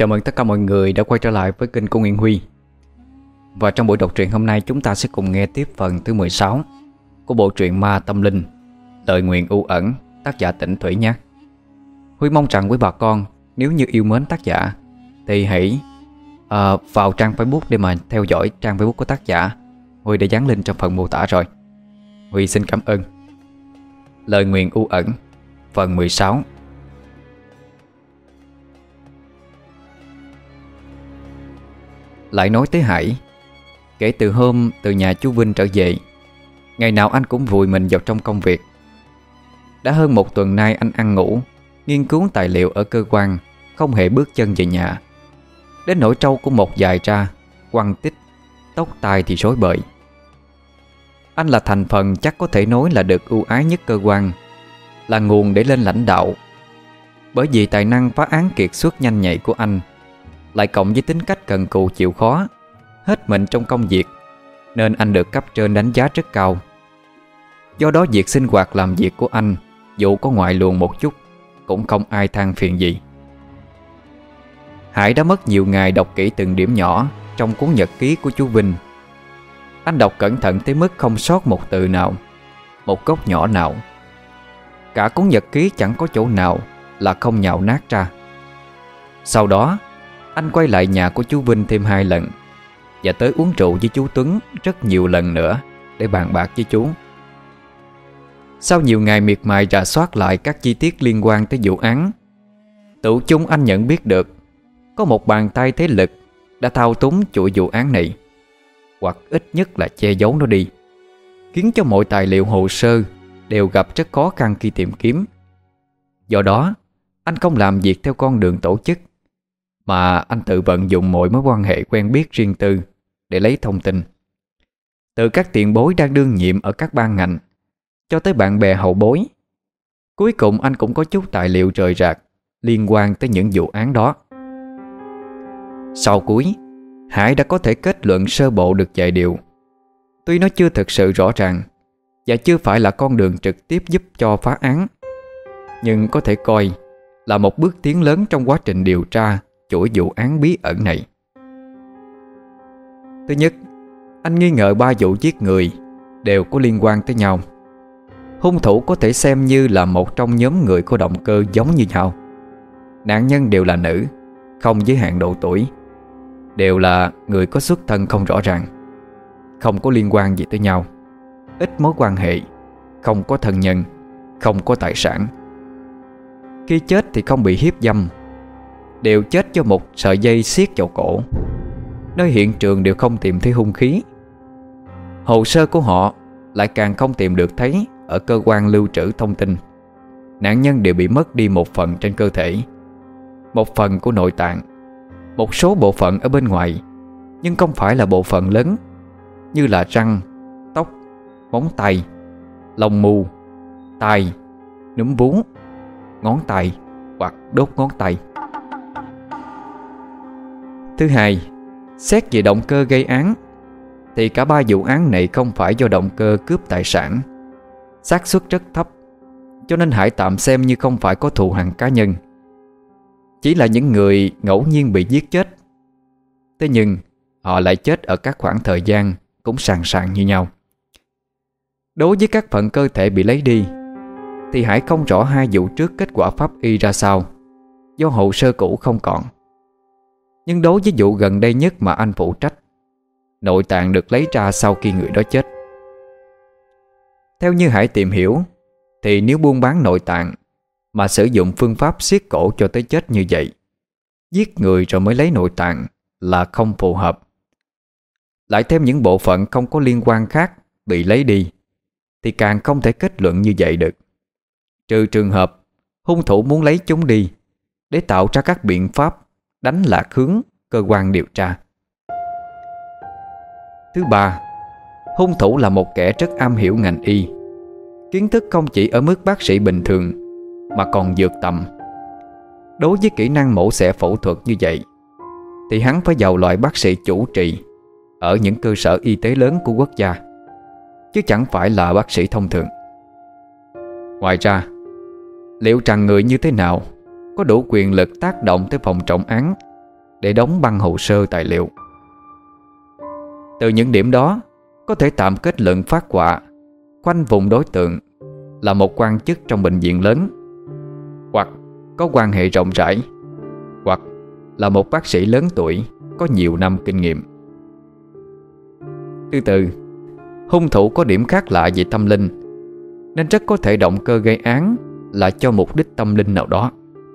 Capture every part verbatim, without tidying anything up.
Chào mừng tất cả mọi người đã quay trở lại với kênh của Nguyễn Huy. Và trong buổi đọc truyện hôm nay, chúng ta sẽ cùng nghe tiếp phần thứ mười sáu của bộ truyện Ma Tâm Linh, Lời Nguyền U Ẩn, tác giả Tĩnh Thủy nhé. Huy mong rằng quý bà con nếu như yêu mến tác giả thì hãy uh, vào trang Facebook để mà theo dõi trang Facebook của tác giả. Huy đã dán link trong phần mô tả rồi. Huy xin cảm ơn. Lời Nguyền U Ẩn, phần mười sáu. Lại nói tới Hải. Kể từ hôm từ nhà chú Vinh trở về, ngày nào anh cũng vùi mình vào trong công việc. Đã hơn một tuần nay anh ăn ngủ, nghiên cứu tài liệu ở cơ quan, không hề bước chân về nhà. Đến nỗi trâu của một dài ra, quăng tích, tóc tai thì rối bời. Anh là thành phần chắc có thể nói là được ưu ái nhất cơ quan, là nguồn để lên lãnh đạo. Bởi vì tài năng phá án kiệt xuất nhanh nhạy của anh, lại cộng với tính cách cần cù chịu khó, hết mình trong công việc, nên anh được cấp trên đánh giá rất cao. Do đó việc sinh hoạt làm việc của anh, dù có ngoại luồng một chút, cũng không ai than phiền gì. Hải đã mất nhiều ngày đọc kỹ từng điểm nhỏ trong cuốn nhật ký của chú Vinh. Anh đọc cẩn thận tới mức không sót một từ nào, một góc nhỏ nào. Cả cuốn nhật ký chẳng có chỗ nào là không nhào nát ra. Sau đó anh quay lại nhà của chú Vinh thêm hai lần, và tới uống rượu với chú Tuấn rất nhiều lần nữa để bàn bạc với chú. Sau nhiều ngày miệt mài rà soát lại các chi tiết liên quan tới vụ án, tự chung anh nhận biết được có một bàn tay thế lực đã thao túng chuỗi vụ án này, hoặc ít nhất là che giấu nó đi, khiến cho mọi tài liệu hồ sơ đều gặp rất khó khăn khi tìm kiếm. Do đó anh không làm việc theo con đường tổ chức, mà anh tự vận dụng mọi mối quan hệ quen biết riêng tư để lấy thông tin. Từ các tiền bối đang đương nhiệm ở các ban ngành cho tới bạn bè hậu bối, cuối cùng anh cũng có chút tài liệu rời rạc liên quan tới những vụ án đó. Sau cuối, Hải đã có thể kết luận sơ bộ được vài điều. Tuy nó chưa thực sự rõ ràng và chưa phải là con đường trực tiếp giúp cho phá án, nhưng có thể coi là một bước tiến lớn trong quá trình điều tra chuỗi vụ án bí ẩn này. Thứ nhất, anh nghi ngờ ba vụ giết người đều có liên quan tới nhau. Hung thủ có thể xem như là một trong nhóm người có động cơ giống như nhau. Nạn nhân đều là nữ, không giới hạn độ tuổi, đều là người có xuất thân không rõ ràng, không có liên quan gì tới nhau, ít mối quan hệ, không có thân nhân, không có tài sản. Khi chết thì không bị hiếp dâm, đều chết do một sợi dây siết vào cổ. Nơi hiện trường đều không tìm thấy hung khí. Hồ sơ của họ lại càng không tìm được thấy ở cơ quan lưu trữ thông tin. Nạn nhân đều bị mất đi một phần trên cơ thể, một phần của nội tạng, một số bộ phận ở bên ngoài, nhưng không phải là bộ phận lớn như là răng, tóc, móng tay, lông mu, tai, núm vú, ngón tay hoặc đốt ngón tay. Thứ hai, xét về động cơ gây án thì cả ba vụ án này không phải do động cơ cướp tài sản, xác suất rất thấp, cho nên Hải tạm xem như không phải có thù hằn cá nhân, chỉ là những người ngẫu nhiên bị giết chết. Thế nhưng họ lại chết ở các khoảng thời gian cũng sàn sàn như nhau. Đối với các phần cơ thể bị lấy đi thì Hải không rõ hai vụ trước kết quả pháp y ra sao, do hồ sơ cũ không còn. Nhưng đối với vụ gần đây nhất mà anh phụ trách, nội tạng được lấy ra sau khi người đó chết. Theo như Hải tìm hiểu thì nếu buôn bán nội tạng mà sử dụng phương pháp siết cổ cho tới chết như vậy, giết người rồi mới lấy nội tạng là không phù hợp. Lại thêm những bộ phận không có liên quan khác bị lấy đi thì càng không thể kết luận như vậy được, trừ trường hợp hung thủ muốn lấy chúng đi để tạo ra các biện pháp đánh lạc hướng cơ quan điều tra. Thứ ba, hung thủ là một kẻ rất am hiểu ngành y, kiến thức không chỉ ở mức bác sĩ bình thường mà còn vượt tầm. Đối với kỹ năng mổ xẻ phẫu thuật như vậy thì hắn phải vào loại bác sĩ chủ trì ở những cơ sở y tế lớn của quốc gia, chứ chẳng phải là bác sĩ thông thường. Ngoài ra, liệu rằng người như thế nào có đủ quyền lực tác động tới phòng trọng án để đóng băng hồ sơ tài liệu. Từ những điểm đó, có thể tạm kết luận phát họa khoanh vùng đối tượng là một quan chức trong bệnh viện lớn, hoặc có quan hệ rộng rãi, hoặc là một bác sĩ lớn tuổi có nhiều năm kinh nghiệm. Thứ tư, hung thủ có điểm khác lạ về tâm linh, nên rất có thể động cơ gây án là cho mục đích tâm linh nào đó.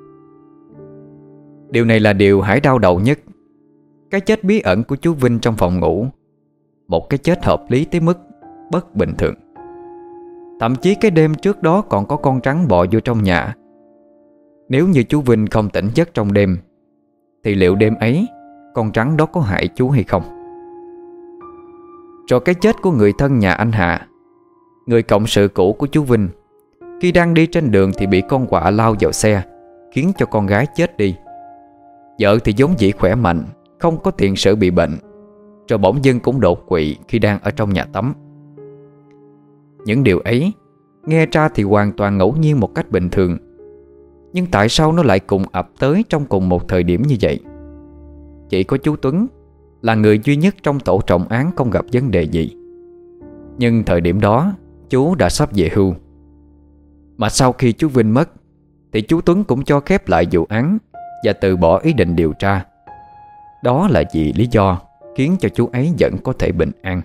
Điều này là điều Hải đau đầu nhất. Cái chết bí ẩn của chú Vinh trong phòng ngủ, một cái chết hợp lý tới mức bất bình thường. Thậm chí cái đêm trước đó còn có con rắn bò vô trong nhà. Nếu như chú Vinh không tỉnh giấc trong đêm, thì liệu đêm ấy con rắn đó có hại chú hay không? Rồi cái chết của người thân nhà anh Hạ, người cộng sự cũ của chú Vinh, khi đang đi trên đường thì bị con quạ lao vào xe, khiến cho con gái chết đi. Vợ thì vốn dĩ khỏe mạnh, không có tiền sử bị bệnh, rồi bỗng dưng cũng đột quỵ khi đang ở trong nhà tắm. Những điều ấy nghe ra thì hoàn toàn ngẫu nhiên một cách bình thường, nhưng tại sao nó lại cùng ập tới trong cùng một thời điểm như vậy? Chỉ có chú Tuấn là người duy nhất trong tổ trọng án không gặp vấn đề gì. Nhưng thời điểm đó chú đã sắp về hưu. Mà sau khi chú Vinh mất thì chú Tuấn cũng cho khép lại vụ án và từ bỏ ý định điều tra. Đó là vì lý do khiến cho chú ấy vẫn có thể bình an.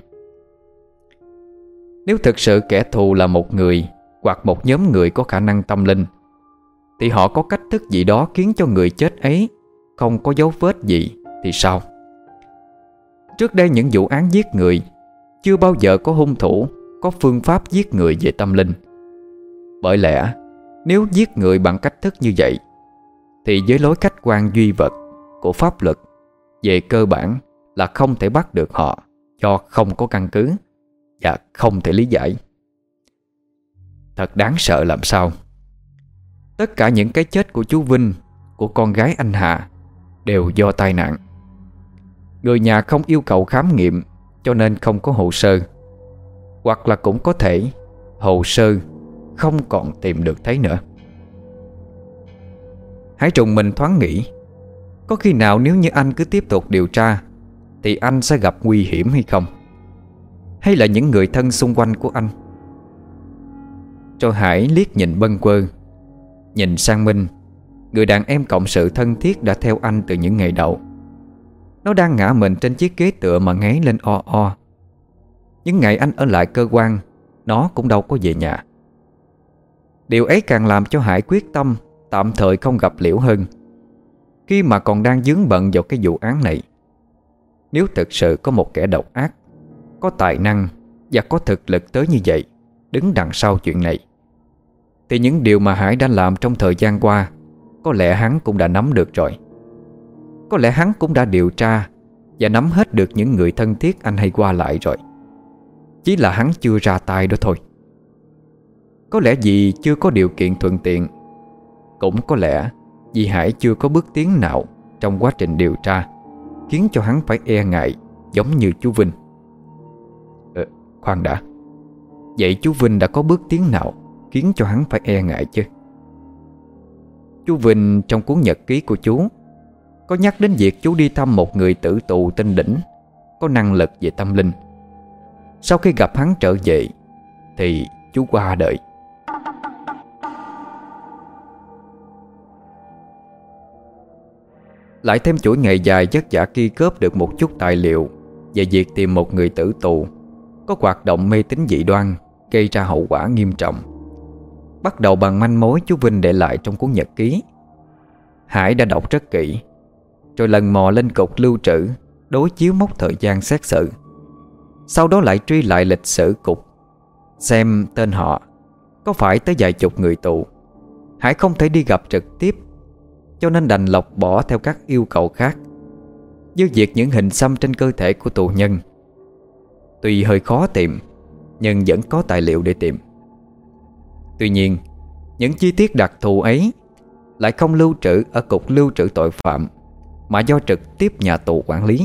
Nếu thực sự kẻ thù là một người hoặc một nhóm người có khả năng tâm linh, thì họ có cách thức gì đó khiến cho người chết ấy không có dấu vết gì thì sao? Trước đây những vụ án giết người chưa bao giờ có hung thủ có phương pháp giết người về tâm linh. Bởi lẽ nếu giết người bằng cách thức như vậy thì với lối khách quan duy vật của pháp luật, về cơ bản là không thể bắt được họ do không có căn cứ và không thể lý giải. Thật đáng sợ làm sao. Tất cả những cái chết của chú Vinh, của con gái anh Hạ đều do tai nạn. Người nhà không yêu cầu khám nghiệm cho nên không có hồ sơ, hoặc là cũng có thể hồ sơ không còn tìm được thấy nữa. Hải trùng mình thoáng nghĩ, có khi nào nếu như anh cứ tiếp tục điều tra thì anh sẽ gặp nguy hiểm hay không? Hay là những người thân xung quanh của anh? Rồi Hải liếc nhìn bâng quơ, nhìn sang Minh, người đàn em cộng sự thân thiết đã theo anh từ những ngày đầu. Nó đang ngã mình trên chiếc ghế tựa mà ngáy lên o o. Những ngày anh ở lại cơ quan, nó cũng đâu có về nhà. Điều ấy càng làm cho Hải quyết tâm tạm thời không gặp Liễu hơn, khi mà còn đang vướng bận vào cái vụ án này. Nếu thực sự có một kẻ độc ác, có tài năng và có thực lực tới như vậy đứng đằng sau chuyện này, thì những điều mà Hải đã làm trong thời gian qua có lẽ hắn cũng đã nắm được rồi. Có lẽ hắn cũng đã điều tra và nắm hết được những người thân thiết anh hay qua lại rồi. Chỉ là hắn chưa ra tay đó thôi. Có lẽ vì chưa có điều kiện thuận tiện, cũng có lẽ vì Hải chưa có bước tiến nào trong quá trình điều tra khiến cho hắn phải e ngại giống như chú Vinh. Ờ, khoan đã. Vậy chú Vinh đã có bước tiến nào khiến cho hắn phải e ngại chứ? Chú Vinh trong cuốn nhật ký của chú có nhắc đến việc chú đi thăm một người tử tù tên Đỉnh, có năng lực về tâm linh. Sau khi gặp hắn trở về thì chú qua đời. Lại thêm chuỗi ngày dài vất vả ghi góp được một chút tài liệu về việc tìm một người tử tù có hoạt động mê tín dị đoan, gây ra hậu quả nghiêm trọng. Bắt đầu bằng manh mối chú Vinh để lại trong cuốn nhật ký. Hải đã đọc rất kỹ, rồi lần mò lên cục lưu trữ, đối chiếu mốc thời gian xét xử. Sau đó lại truy lại lịch sử cục, xem tên họ có phải tới vài chục người tù. Hải không thể đi gặp trực tiếp, cho nên đành lọc bỏ theo các yêu cầu khác, với việc những hình xăm trên cơ thể của tù nhân. Tuy hơi khó tìm, nhưng vẫn có tài liệu để tìm. Tuy nhiên, những chi tiết đặc thù ấy lại không lưu trữ ở cục lưu trữ tội phạm, mà do trực tiếp nhà tù quản lý.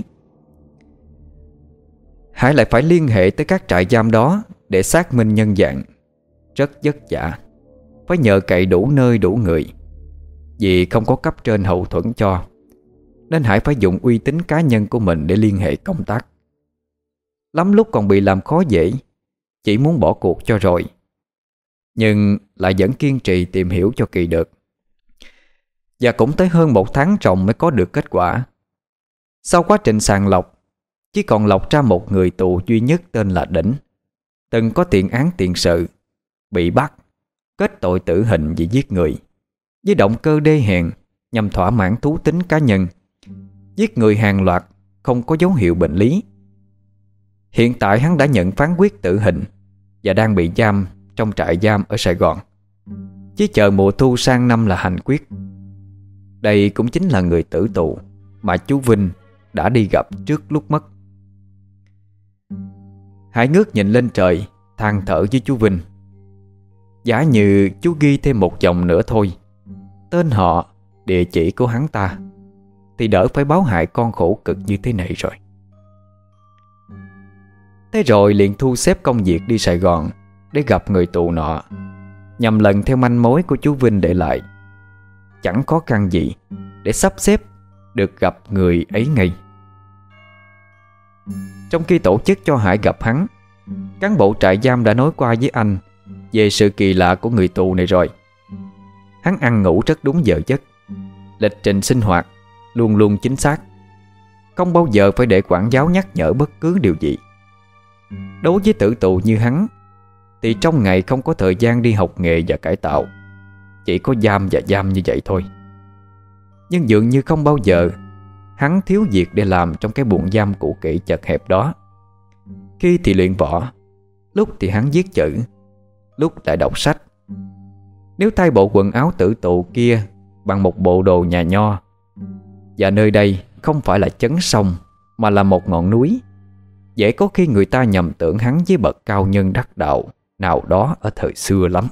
Hải lại phải liên hệ tới các trại giam đó để xác minh nhân dạng. Rất vất vả, phải nhờ cậy đủ nơi đủ người, vì không có cấp trên hậu thuẫn cho, nên Hải phải dùng uy tín cá nhân của mình để liên hệ công tác. Lắm lúc còn bị làm khó dễ, chỉ muốn bỏ cuộc cho rồi, nhưng lại vẫn kiên trì tìm hiểu cho kỳ được. Và cũng tới hơn một tháng trồng mới có được kết quả. Sau quá trình sàng lọc, chỉ còn lọc ra một người tù duy nhất tên là Đỉnh, từng có tiền án tiền sự, bị bắt, kết tội tử hình vì giết người, với động cơ đê hèn nhằm thỏa mãn thú tính cá nhân, giết người hàng loạt không có dấu hiệu bệnh lý. Hiện tại hắn đã nhận phán quyết tử hình và đang bị giam trong trại giam ở Sài Gòn, chỉ chờ mùa thu sang năm là hành quyết. Đây cũng chính là người tử tù mà chú Vinh đã đi gặp trước lúc mất. Hải ngước nhìn lên trời, than thở với chú Vinh. Giả như chú ghi thêm một dòng nữa thôi, tên họ, địa chỉ của hắn ta, thì đỡ phải báo hại con khổ cực như thế này rồi. Thế rồi liền thu xếp công việc đi Sài Gòn để gặp người tù nọ, nhằm lần theo manh mối của chú Vinh để lại. Chẳng khó khăn gì để sắp xếp được gặp người ấy ngay. Trong khi tổ chức cho Hải gặp hắn, cán bộ trại giam đã nói qua với anh về sự kỳ lạ của người tù này rồi. Hắn ăn ngủ rất đúng giờ giấc, lịch trình sinh hoạt luôn luôn chính xác, không bao giờ phải để quản giáo nhắc nhở bất cứ điều gì. Đối với tử tù như hắn thì trong ngày không có thời gian đi học nghề và cải tạo, chỉ có giam và giam như vậy thôi. Nhưng dường như không bao giờ hắn thiếu việc để làm trong cái buồng giam cũ kỹ chật hẹp đó. Khi thì luyện võ, lúc thì hắn viết chữ, lúc lại đọc sách. Nếu thay bộ quần áo tử tù kia bằng một bộ đồ nhà nho, và nơi đây không phải là chấn sông mà là một ngọn núi, dễ có khi người ta nhầm tưởng hắn với bậc cao nhân đắc đạo nào đó ở thời xưa lắm.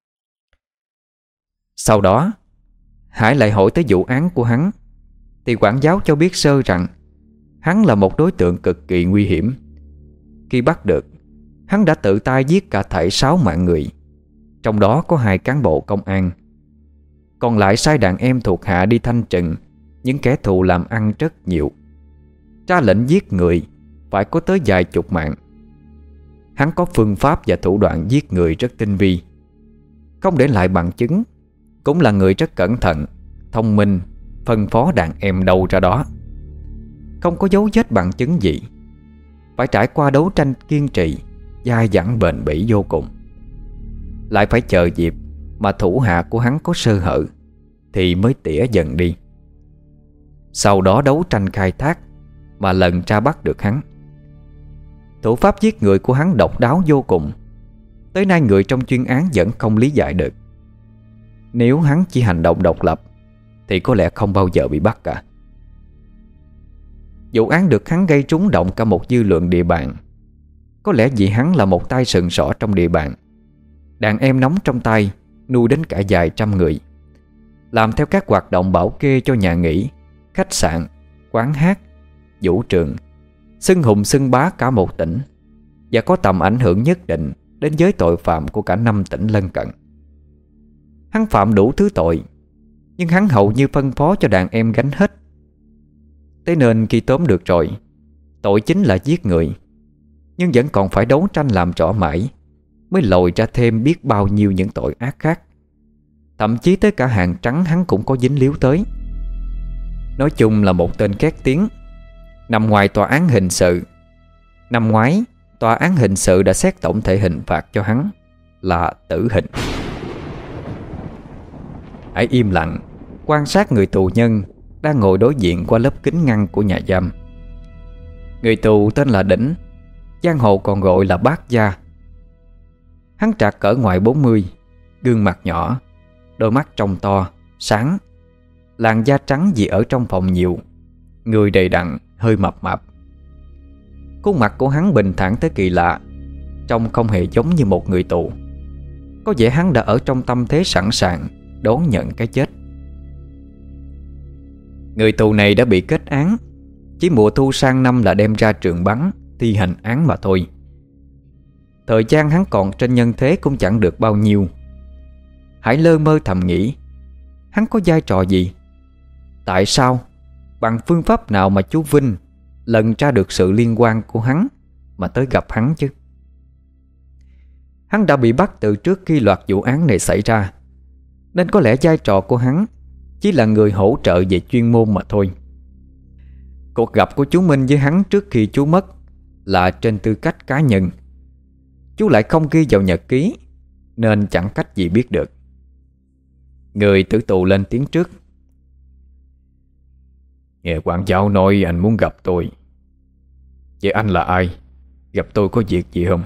Sau đó Hải lại hỏi tới vụ án của hắn, thì quản giáo cho biết sơ rằng hắn là một đối tượng cực kỳ nguy hiểm. Khi bắt được, hắn đã tự tay giết cả thảy sáu mạng người, trong đó có hai cán bộ công an. Còn lại sai đàn em thuộc hạ đi thanh trừng những kẻ thù làm ăn rất nhiều, ra lệnh giết người phải có tới vài chục mạng. Hắn có phương pháp và thủ đoạn giết người rất tinh vi, không để lại bằng chứng, cũng là người rất cẩn thận, thông minh, phân phó đàn em đâu ra đó, không có dấu vết bằng chứng gì. Phải trải qua đấu tranh kiên trì, dai dẳng bền bỉ vô cùng. Lại phải chờ dịp mà thủ hạ của hắn có sơ hở thì mới tỉa dần đi. Sau đó đấu tranh khai thác mà lần ra bắt được hắn. Thủ pháp giết người của hắn độc đáo vô cùng, tới nay người trong chuyên án vẫn không lý giải được. Nếu hắn chỉ hành động độc lập thì có lẽ không bao giờ bị bắt cả. Vụ án được hắn gây trúng động cả một dư luận địa bàn. Có lẽ vì hắn là một tay sừng sỏ trong địa bàn, đàn em nóng trong tay, nuôi đến cả vài trăm người, làm theo các hoạt động bảo kê cho nhà nghỉ, khách sạn, quán hát, vũ trường, xưng hùng xưng bá cả một tỉnh, và có tầm ảnh hưởng nhất định đến giới tội phạm của cả năm tỉnh lân cận. Hắn phạm đủ thứ tội, nhưng hắn hầu như phân phó cho đàn em gánh hết. Thế nên khi tóm được rồi, tội chính là giết người, nhưng vẫn còn phải đấu tranh làm rõ mãi mới lòi ra thêm biết bao nhiêu những tội ác khác. Thậm chí tới cả hàng trắng hắn cũng có dính líu tới. Nói chung là một tên khét tiếng, nằm ngoài tòa án hình sự. Năm ngoái, tòa án hình sự đã xét tổng thể hình phạt cho hắn là tử hình. Hãy im lặng quan sát người tù nhân đang ngồi đối diện qua lớp kính ngăn của nhà giam. Người tù tên là Đỉnh, giang hồ còn gọi là Bác Gia. Hắn trạc cỡ ngoài bốn mươi, gương mặt nhỏ, đôi mắt trông to, sáng, làn da trắng vì ở trong phòng nhiều, người đầy đặn, hơi mập mạp. Khuôn mặt của hắn bình thản tới kỳ lạ, trông không hề giống như một người tù. Có vẻ hắn đã ở trong tâm thế sẵn sàng đón nhận cái chết. Người tù này đã bị kết án, chỉ mùa thu sang năm là đem ra trường bắn thi hành án mà thôi. Thời gian hắn còn trên nhân thế cũng chẳng được bao nhiêu. Hãy lơ mơ thầm nghĩ, hắn có vai trò gì? Tại sao bằng phương pháp nào mà chú Vinh lần ra được sự liên quan của hắn mà tới gặp hắn chứ? Hắn đã bị bắt từ trước khi loạt vụ án này xảy ra, nên có lẽ vai trò của hắn chỉ là người hỗ trợ về chuyên môn mà thôi. Cuộc gặp của chú Minh với hắn trước khi chú mất là trên tư cách cá nhân. Chú lại không ghi vào nhật ký, nên chẳng cách gì biết được. Người tử tù lên tiếng trước. Nghe quản giáo nói anh muốn gặp tôi. Vậy anh là ai? Gặp tôi có việc gì không?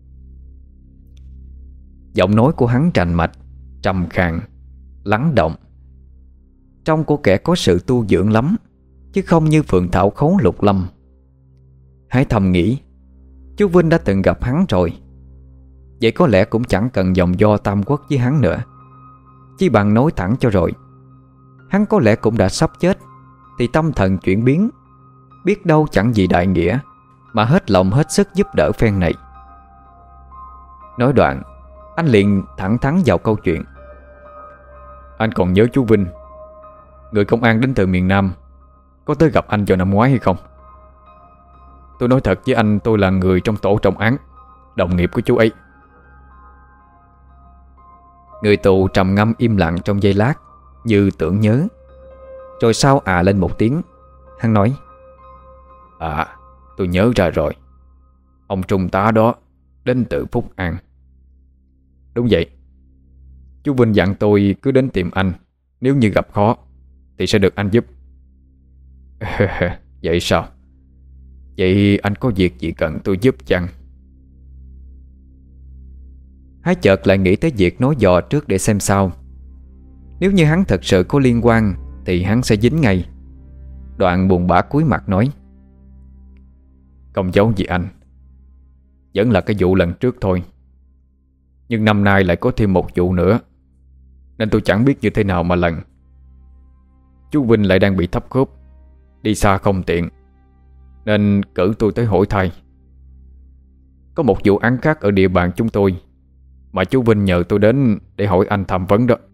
Giọng nói của hắn rành mạch, trầm khàn, lắng động, trông của kẻ có sự tu dưỡng lắm, chứ không như phượng thảo khấu lục lâm. Hãy thầm nghĩ, chú Vinh đã từng gặp hắn rồi, vậy có lẽ cũng chẳng cần vòng vo tam quốc với hắn nữa. Chỉ bằng nói thẳng cho rồi. Hắn có lẽ cũng đã sắp chết, thì tâm thần chuyển biến, biết đâu chẳng gì đại nghĩa, mà hết lòng hết sức giúp đỡ phen này. Nói đoạn, anh liền thẳng thắn vào câu chuyện. Anh còn nhớ chú Vinh, người công an đến từ miền Nam, có tới gặp anh vào năm ngoái hay không? Tôi nói thật với anh, tôi là người trong tổ trọng án, đồng nghiệp của chú ấy. Người tù trầm ngâm im lặng trong giây lát, như tưởng nhớ, rồi sau à lên một tiếng. Hắn nói: À, tôi nhớ ra rồi. Ông trung tá đó đến từ Phúc An. Đúng vậy. Chú Vinh dặn tôi cứ đến tìm anh, nếu như gặp khó thì sẽ được anh giúp. Vậy sao? Vậy anh có việc gì cần tôi giúp chăng? Hái chợt lại nghĩ tới việc nói dò trước để xem sao. Nếu như hắn thật sự có liên quan thì hắn sẽ dính ngay. Đoạn buồn bã cúi mặt nói: Không giấu gì anh, vẫn là cái vụ lần trước thôi. Nhưng năm nay lại có thêm một vụ nữa, nên tôi chẳng biết như thế nào mà lần. Chú Vinh lại đang bị thấp khớp, đi xa không tiện, nên cử tôi tới hỏi thai. Có một vụ án khác ở địa bàn chúng tôi mà chú Vinh nhờ tôi đến để hỏi anh tham vấn đó.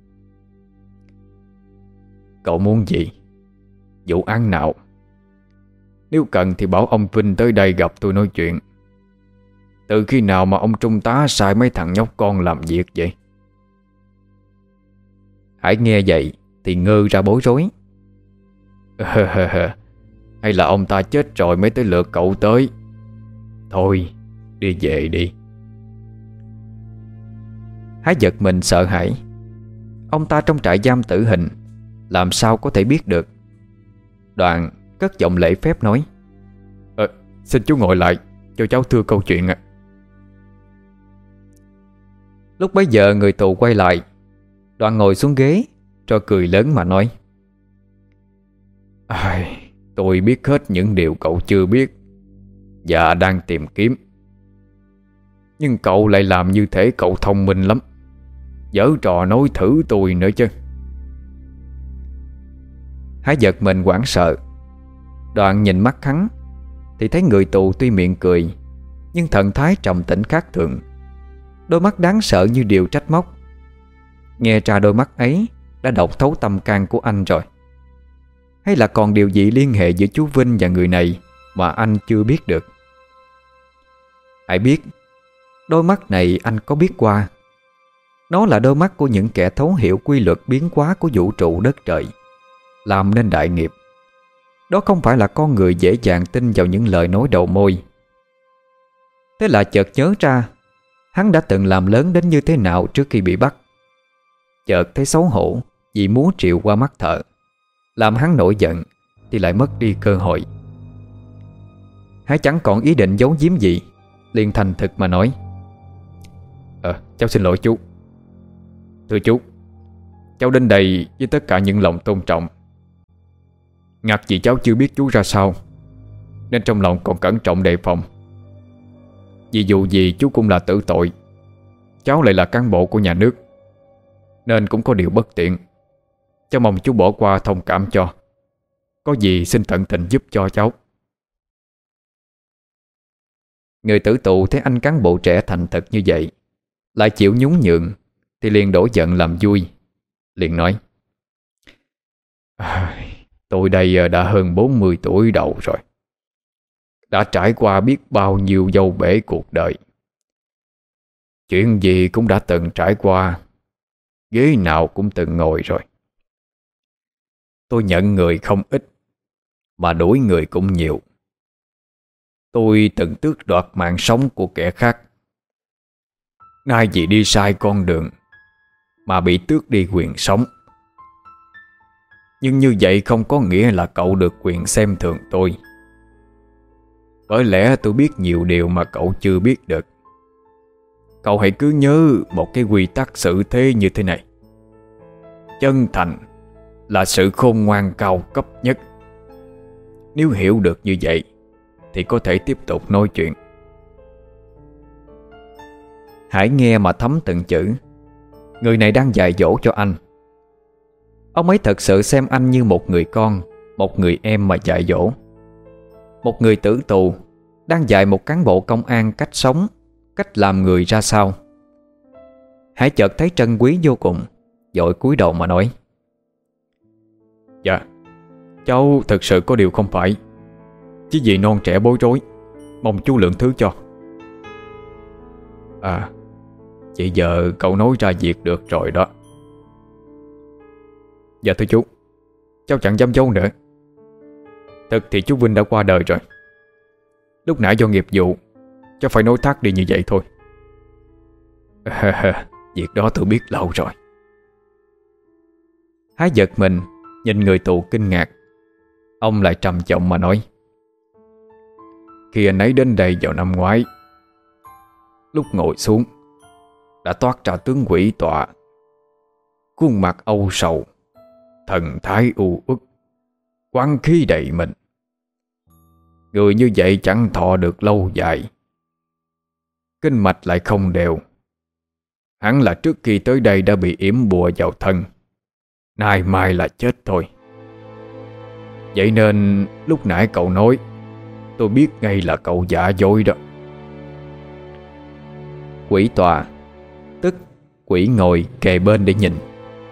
Cậu muốn gì? Vụ án nào? Nếu cần thì bảo ông Vinh tới đây gặp tôi nói chuyện. Từ khi nào mà ông trung tá sai mấy thằng nhóc con làm việc vậy? Hải nghe vậy thì ngơ ra bối rối. Hay là ông ta chết rồi mới tới lượt cậu tới? Thôi, đi về đi. Hải giật mình sợ hãi. Ông ta trong trại giam tử hình, làm sao có thể biết được. Đoạn cất giọng lễ phép nói: Ờ, xin chú ngồi lại, cho cháu thưa câu chuyện ạ. Lúc bấy giờ người tù quay lại. Đoạn ngồi xuống ghế, rồi cười lớn mà nói: Ai, tôi biết hết những điều cậu chưa biết và đang tìm kiếm. Nhưng cậu lại làm như thế cậu thông minh lắm, giở trò nói thử tôi nữa chứ. Hải giật mình hoảng sợ. Đoạn nhìn mắt hắn thì thấy người tù tuy miệng cười, nhưng thần thái trầm tĩnh khác thường. Đôi mắt đáng sợ như điều trách móc. Nghe ra đôi mắt ấy đã đọc thấu tâm can của anh rồi. Hay là còn điều gì liên hệ giữa chú Vinh và người này mà anh chưa biết được? Hãy biết, đôi mắt này anh có biết qua. Nó là đôi mắt của những kẻ thấu hiểu quy luật biến hóa của vũ trụ đất trời, làm nên đại nghiệp. Đó không phải là con người dễ dàng tin vào những lời nói đầu môi. Thế là chợt nhớ ra hắn đã từng làm lớn đến như thế nào trước khi bị bắt. Chợt thấy xấu hổ vì múa triệu qua mắt thợ, làm hắn nổi giận thì lại mất đi cơ hội. Hắn chẳng còn ý định giấu giếm gì, liền thành thực mà nói: Ờ, cháu xin lỗi chú. Thưa chú, cháu đến đây với tất cả những lòng tôn trọng. Ngặt vì cháu chưa biết chú ra sao, nên trong lòng còn cẩn trọng đề phòng. Vì dù gì chú cũng là tử tội, cháu lại là cán bộ của nhà nước, nên cũng có điều bất tiện. Cháu mong chú bỏ qua thông cảm cho. Có gì xin tận tình giúp cho cháu. Người tử tù thấy anh cán bộ trẻ thành thật như vậy, lại chịu nhún nhường, thì liền đổi giận làm vui, liền nói: Tôi đây đã hơn bốn mươi tuổi đầu rồi, đã trải qua biết bao nhiêu dâu bể cuộc đời. Chuyện gì cũng đã từng trải qua, ghế nào cũng từng ngồi rồi. Tôi nhận người không ít, mà đuổi người cũng nhiều. Tôi từng tước đoạt mạng sống của kẻ khác, nay vì đi sai con đường mà bị tước đi quyền sống. Nhưng như vậy không có nghĩa là cậu được quyền xem thường tôi. Bởi lẽ tôi biết nhiều điều mà cậu chưa biết được. Cậu hãy cứ nhớ một cái quy tắc xử thế như thế này: chân thành là sự khôn ngoan cao cấp nhất. Nếu hiểu được như vậy thì có thể tiếp tục nói chuyện. Hải nghe mà thấm từng chữ. Người này đang dạy dỗ cho anh. Ông ấy thật sự xem anh như một người con, một người em mà dạy dỗ. Một người tử tù đang dạy một cán bộ công an cách sống, cách làm người ra sao. Hải chợt thấy trân quý vô cùng, vội cúi đầu mà nói: Dạ, cháu thực sự có điều không phải, chỉ vì non trẻ bối rối, mong chú lượng thứ cho. À, vậy giờ cậu nói ra việc được rồi đó. Dạ thưa chú, cháu chẳng dám giấu nữa. Thực thì chú Vinh đã qua đời rồi. Lúc nãy do nghiệp vụ, cháu phải nói thác đi như vậy thôi. À, việc đó tôi biết lâu rồi. Hải giật mình, nhìn người tù kinh ngạc. Ông lại trầm giọng mà nói: Khi anh ấy đến đây vào năm ngoái, lúc ngồi xuống đã toát ra tướng quỷ tọa, khuôn mặt âu sầu, thần thái u uất, oán khí đầy mình. Người như vậy chẳng thọ được lâu dài, kinh mạch lại không đều. Hẳn là trước khi tới đây đã bị yểm bùa vào thân, nay mai là chết thôi. Vậy nên lúc nãy cậu nói, tôi biết ngay là cậu giả dối đó. Quỷ tọa, tức quỷ ngồi kề bên để nhìn.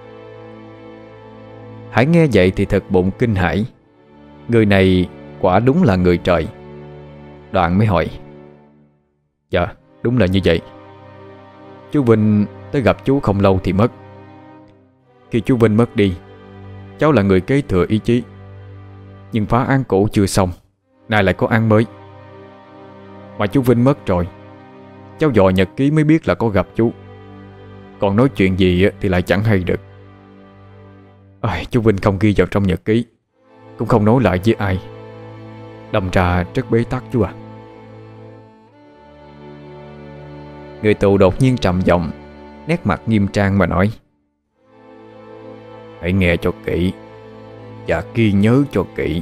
Hải nghe vậy thì thật bụng kinh hãi. Người này quả đúng là người trời. Đoạn mới hỏi: Dạ, đúng là như vậy. Chú Vinh tới gặp chú không lâu thì mất. Khi chú Vinh mất đi, cháu là người kế thừa ý chí. Nhưng phá án cũ chưa xong, nay lại có án mới. Mà chú Vinh mất rồi, cháu dò nhật ký mới biết là có gặp chú. Còn nói chuyện gì thì lại chẳng hay được. À, chú Vinh không ghi vào trong nhật ký, cũng không nói lại với ai. Đâm ra rất bế tắc chú à. Người tù đột nhiên trầm giọng, nét mặt nghiêm trang mà nói: Hãy nghe cho kỹ và ghi nhớ cho kỹ.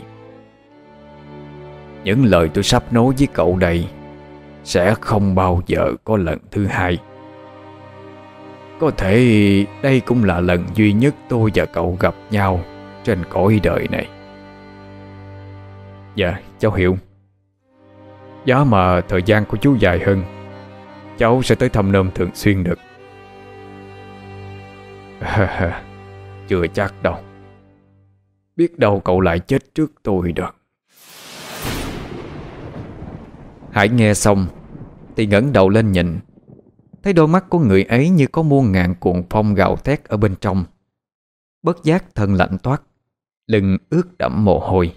Những lời tôi sắp nói với cậu đây sẽ không bao giờ có lần thứ hai. Có thể đây cũng là lần duy nhất tôi và cậu gặp nhau trên cõi đời này. Dạ, cháu hiểu. Giá mà thời gian của chú dài hơn, cháu sẽ tới thăm nôm thường xuyên được. Chưa chắc đâu. Biết đâu cậu lại chết trước tôi được. Hải nghe xong thì ngẩng đầu lên nhìn, thấy đôi mắt của người ấy như có muôn ngàn cuồng phong gào thét ở bên trong. Bất giác thân lạnh toát, lưng ướt đẫm mồ hôi.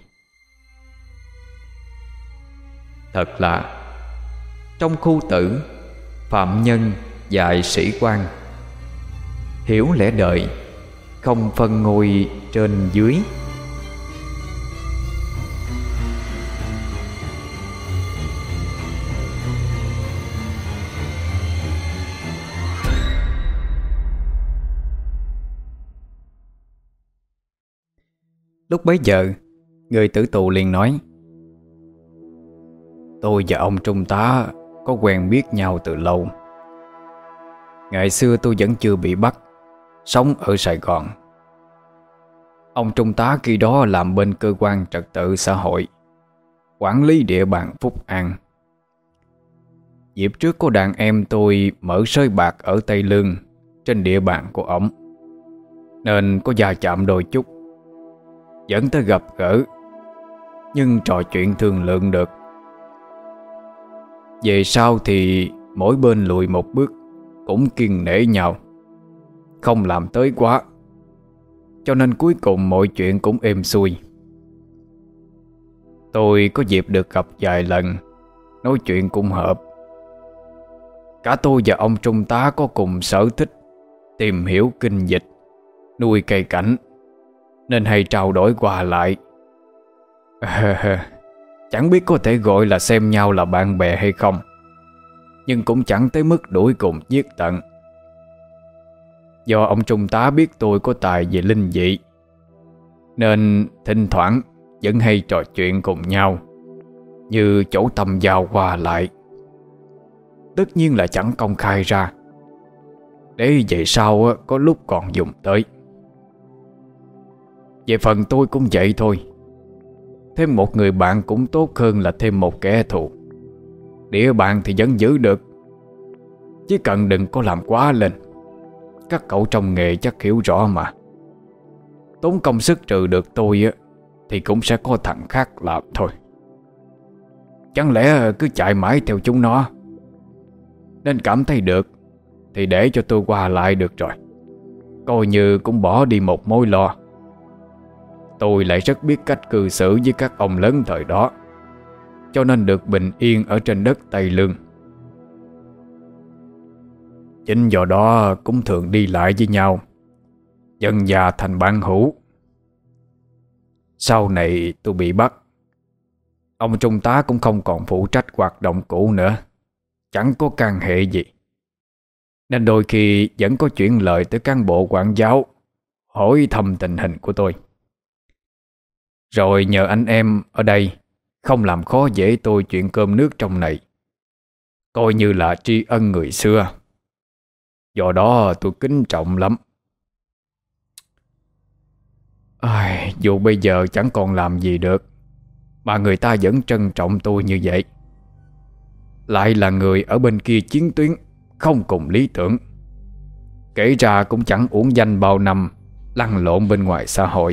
Thật là trong khu tử, phạm nhân dạy sĩ quan, hiểu lẽ đời, không phân ngôi trên dưới. Lúc bấy giờ, người tử tù liền nói: Tôi và ông trung tá có quen biết nhau từ lâu. Ngày xưa tôi vẫn chưa bị bắt, sống ở Sài Gòn. Ông trung tá khi đó làm bên cơ quan trật tự xã hội, quản lý địa bàn Phúc An. Dịp trước có đàn em tôi mở sới bạc ở Tây Lương trên địa bàn của ổng, nên có va chạm đôi chút. dẫn tới gặp gỡ, nhưng trò chuyện thương lượng được. Về sau thì mỗi bên lùi một bước, cũng kiêng nể nhau, không làm tới quá, cho nên cuối cùng mọi chuyện cũng êm xuôi. Tôi có dịp được gặp vài lần, nói chuyện cũng hợp. Cả tôi và ông trung tá có cùng sở thích tìm hiểu kinh dịch, nuôi cây cảnh, nên hay trao đổi qua lại. Chẳng biết có thể gọi là xem nhau là bạn bè hay không, nhưng cũng chẳng tới mức đuổi cùng giết tận. Do ông trung tá biết tôi có tài về linh dị, nên thỉnh thoảng vẫn hay trò chuyện cùng nhau, như chỗ tầm vào qua lại. Tất nhiên là chẳng công khai ra, để về sau có lúc còn dùng tới. Về phần tôi cũng vậy thôi. Thêm một người bạn cũng tốt hơn là thêm một kẻ thù. Địa bàn thì vẫn giữ được, chỉ cần đừng có làm quá lên. Các cậu trong nghề chắc hiểu rõ mà. Tốn công sức trừ được tôi á, thì cũng sẽ có thằng khác làm thôi. Chẳng lẽ cứ chạy mãi theo chúng nó? Nên cảm thấy được thì để cho tôi qua lại được rồi, coi như cũng bỏ đi một mối lo. Tôi lại rất biết cách cư xử với các ông lớn thời đó, cho nên được bình yên ở trên đất Tây Lương. Chính do đó cũng thường đi lại với nhau, dần dà thành bạn hữu. Sau này tôi bị bắt, ông trung tá cũng không còn phụ trách hoạt động cũ nữa, chẳng có can hệ gì, nên đôi khi vẫn có chuyển lời tới cán bộ quản giáo, hỏi thăm tình hình của tôi. Rồi nhờ anh em ở đây không làm khó dễ tôi chuyện cơm nước trong này, coi như là tri ân người xưa. Do đó tôi kính trọng lắm. Ai, dù bây giờ chẳng còn làm gì được, mà người ta vẫn trân trọng tôi như vậy. Lại là người ở bên kia chiến tuyến, không cùng lý tưởng. Kể ra cũng chẳng uổng danh bao năm lăn lộn bên ngoài xã hội.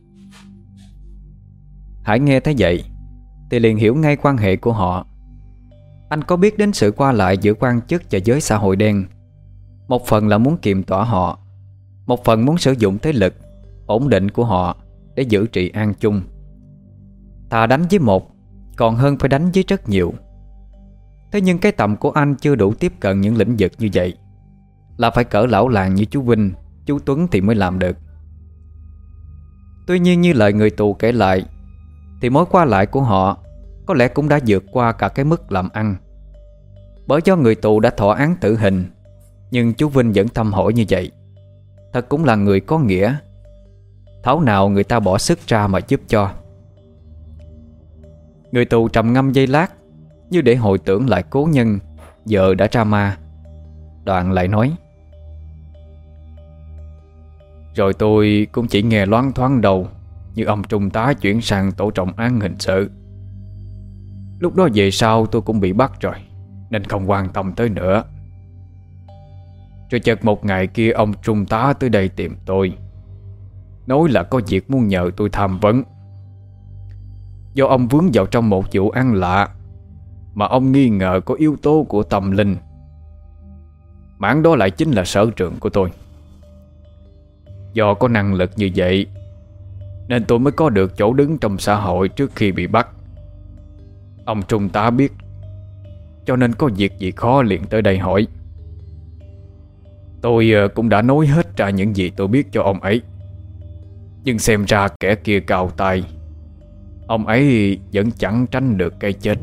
Hải nghe thấy vậy thì liền hiểu ngay quan hệ của họ. Anh có biết đến sự qua lại giữa quan chức và giới xã hội đen. Một phần là muốn kiềm tỏa họ, một phần muốn sử dụng thế lực ổn định của họ để giữ trị an chung. Thà đánh với một còn hơn phải đánh với rất nhiều. Thế nhưng cái tầm của anh chưa đủ tiếp cận những lĩnh vực như vậy, là phải cỡ lão làng như chú Vinh, chú Tuấn thì mới làm được. Tuy nhiên như lời người tù kể lại, thì mối qua lại của họ có lẽ cũng đã vượt qua cả cái mức làm ăn. Bởi do người tù đã thọ án tử hình, nhưng chú Vinh vẫn thăm hỏi như vậy, thật cũng là người có nghĩa. Thảo nào người ta bỏ sức ra mà giúp cho. Người tù trầm ngâm giây lát, như để hồi tưởng lại cố nhân vợ đã ra ma. Đoạn lại nói: Rồi tôi cũng chỉ nghe loáng thoáng đầu như ông trung tá chuyển sang tổ trọng án hình sự. Lúc đó về sau tôi cũng bị bắt rồi, nên không quan tâm tới nữa. Rồi chợt một ngày kia ông trung tá tới đây tìm tôi, nói là có việc muốn nhờ tôi tham vấn. Do ông vướng vào trong một vụ án lạ, mà ông nghi ngờ có yếu tố của tâm linh. Mảng đó lại chính là sở trường của tôi. Do có năng lực như vậy, nên tôi mới có được chỗ đứng trong xã hội trước khi bị bắt. Ông trung tá biết, cho nên có việc gì khó liền tới đây hỏi. Tôi cũng đã nói hết ra những gì tôi biết cho ông ấy, nhưng xem ra kẻ kia cao tay, ông ấy vẫn chẳng tránh được cái chết.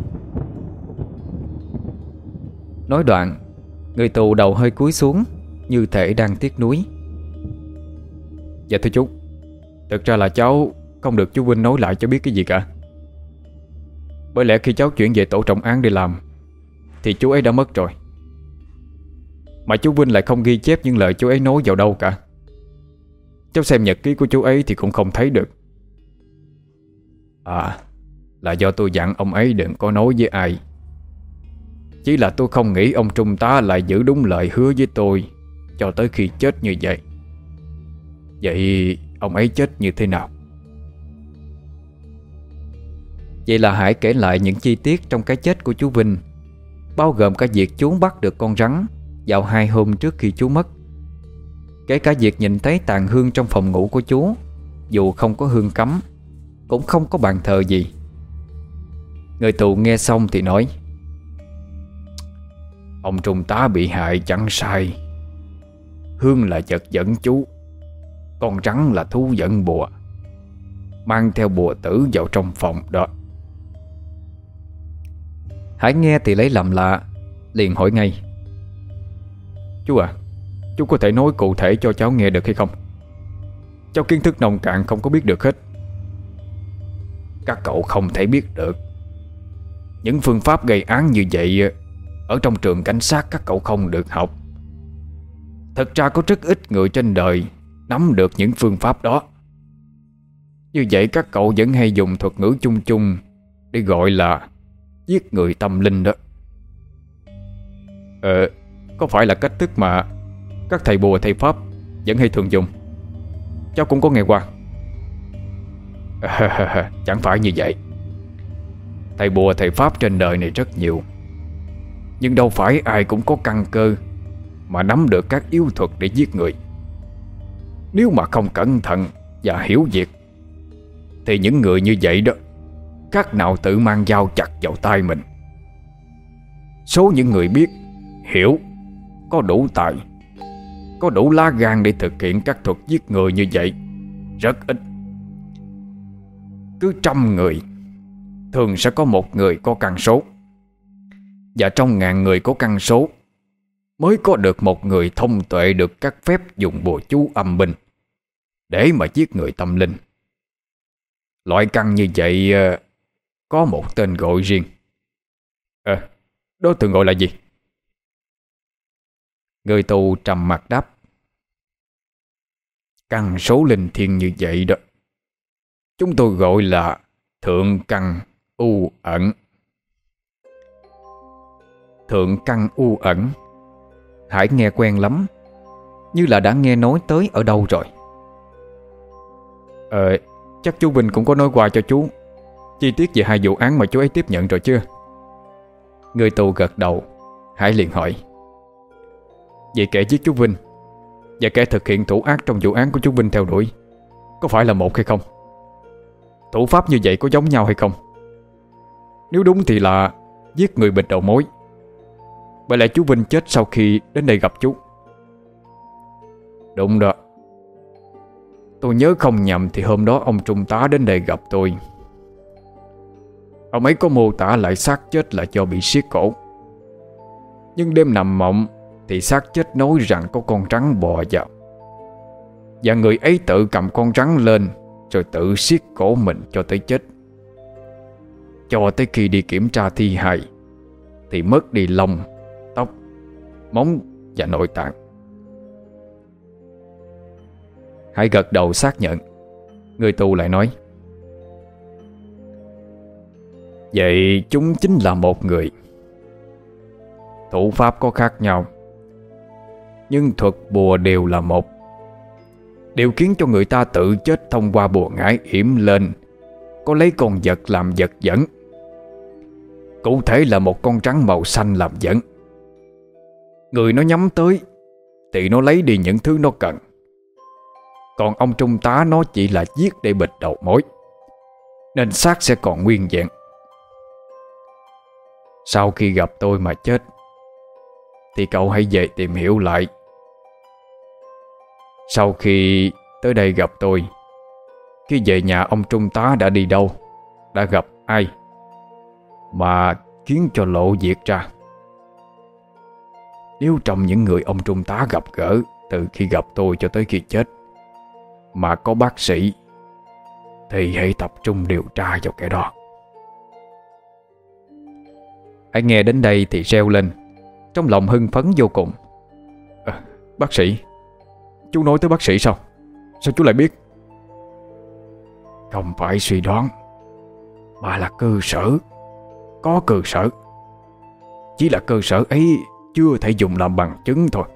Nói đoạn, người tù đầu hơi cúi xuống, như thể đang tiếc nuối. Dạ thưa chú, thực ra là cháu không được chú Vinh nói lại cho biết cái gì cả. Bởi lẽ khi cháu chuyển về tổ trọng án đi làm, thì chú ấy đã mất rồi. Mà chú Vinh lại không ghi chép những lời chú ấy nói vào đâu cả. Cháu xem nhật ký của chú ấy thì cũng không thấy được. À, là do tôi dặn ông ấy đừng có nói với ai. Chỉ là tôi không nghĩ ông trung tá lại giữ đúng lời hứa với tôi cho tới khi chết như vậy. Vậy ông ấy chết như thế nào? Vậy là Hải kể lại những chi tiết trong cái chết của chú Vinh, bao gồm cả việc chú bắt được con rắn vào hai hôm trước khi chú mất, kể cả việc nhìn thấy tàn hương trong phòng ngủ của chú, dù không có hương cắm, cũng không có bàn thờ gì. Người tù nghe xong thì nói: Ông Trung tá bị hại chẳng sai. Hương là vật dẫn chú, con rắn là thú dẫn bùa, mang theo bùa tử vào trong phòng đó. Hải nghe thì lấy làm lạ, liền hỏi ngay: Chú à, chú có thể nói cụ thể cho cháu nghe được hay không? Cháu kiến thức nông cạn không có biết được hết. Các cậu không thể biết được. Những phương pháp gây án như vậy ở trong trường cảnh sát các cậu không được học. Thật ra có rất ít người trên đời nắm được những phương pháp đó. Như vậy các cậu vẫn hay dùng thuật ngữ chung chung để gọi là giết người tâm linh đó. Ờ, có phải là cách thức mà các thầy bùa thầy pháp vẫn hay thường dùng? Cháu cũng có nghe qua. À, chẳng phải như vậy. Thầy bùa thầy pháp trên đời này rất nhiều, nhưng đâu phải ai cũng có căn cơ mà nắm được các yếu thuật để giết người. Nếu mà không cẩn thận và hiểu việc thì những người như vậy đó, các nào tự mang dao chặt vào tay mình. Số những người biết, hiểu, có đủ tài, có đủ lá gan để thực hiện các thuật giết người như vậy rất ít. Cứ trăm người thường sẽ có một người có căn số, và trong ngàn người có căn số mới có được một người thông tuệ được các phép dùng bùa chú âm binh để mà giết người tâm linh. Loại căn như vậy có một tên gọi riêng. Ờ, à, đó thường gọi là gì? Người tù trầm mặt đáp: Căn số linh thiêng như vậy đó, chúng tôi gọi là thượng căn u ẩn. Thượng căn u ẩn, Hải nghe quen lắm, như là đã nghe nói tới ở đâu rồi. Ờ, chắc chú Vinh cũng có nói qua cho chú chi tiết về hai vụ án mà chú ấy tiếp nhận rồi chưa? Người tù gật đầu. Hải liền hỏi: Vậy kẻ giết chú Vinh và kẻ thực hiện thủ ác trong vụ án của chú Vinh theo đuổi có phải là một hay không? Thủ pháp như vậy có giống nhau hay không? Nếu đúng thì là giết người bịt đầu mối. Vậy lẽ chú Vinh chết sau khi đến đây gặp chú? Đúng đó. Tôi nhớ không nhầm thì hôm đó ông trung tá đến đây gặp tôi. Ông ấy có mô tả lại xác chết là do bị siết cổ, nhưng đêm nằm mộng thì xác chết nói rằng có con rắn bò vào, và người ấy tự cầm con rắn lên rồi tự siết cổ mình cho tới chết. Cho tới khi đi kiểm tra thi hài thì mất đi lông, tóc, móng và nội tạng. Hải gật đầu xác nhận. Người tù lại nói: Vậy chúng chính là một người. Thủ pháp có khác nhau, nhưng thuật bùa đều là một. Điều khiến cho người ta tự chết thông qua bùa ngải yểm lên có lấy con vật làm vật dẫn. Cụ thể là một con rắn màu xanh làm dẫn. Người nó nhắm tới thì nó lấy đi những thứ nó cần. Còn ông trung tá nó chỉ là giết để bịt đầu mối, nên xác sẽ còn nguyên vẹn. Sau khi gặp tôi mà chết thì cậu hãy về tìm hiểu lại. Sau khi tới đây gặp tôi, khi về nhà ông trung tá đã đi đâu, đã gặp ai mà khiến cho lộ việc ra. Nếu trong những người ông trung tá gặp gỡ từ khi gặp tôi cho tới khi chết mà có bác sĩ thì hãy tập trung điều tra vào cái đó. Hãy nghe đến đây thì reo lên, trong lòng hưng phấn vô cùng. À, bác sĩ? Chú nói tới bác sĩ sao? Sao chú lại biết? Không phải suy đoán, mà là cơ sở. Có cơ sở. Chỉ là cơ sở ấy chưa thể dùng làm bằng chứng thôi.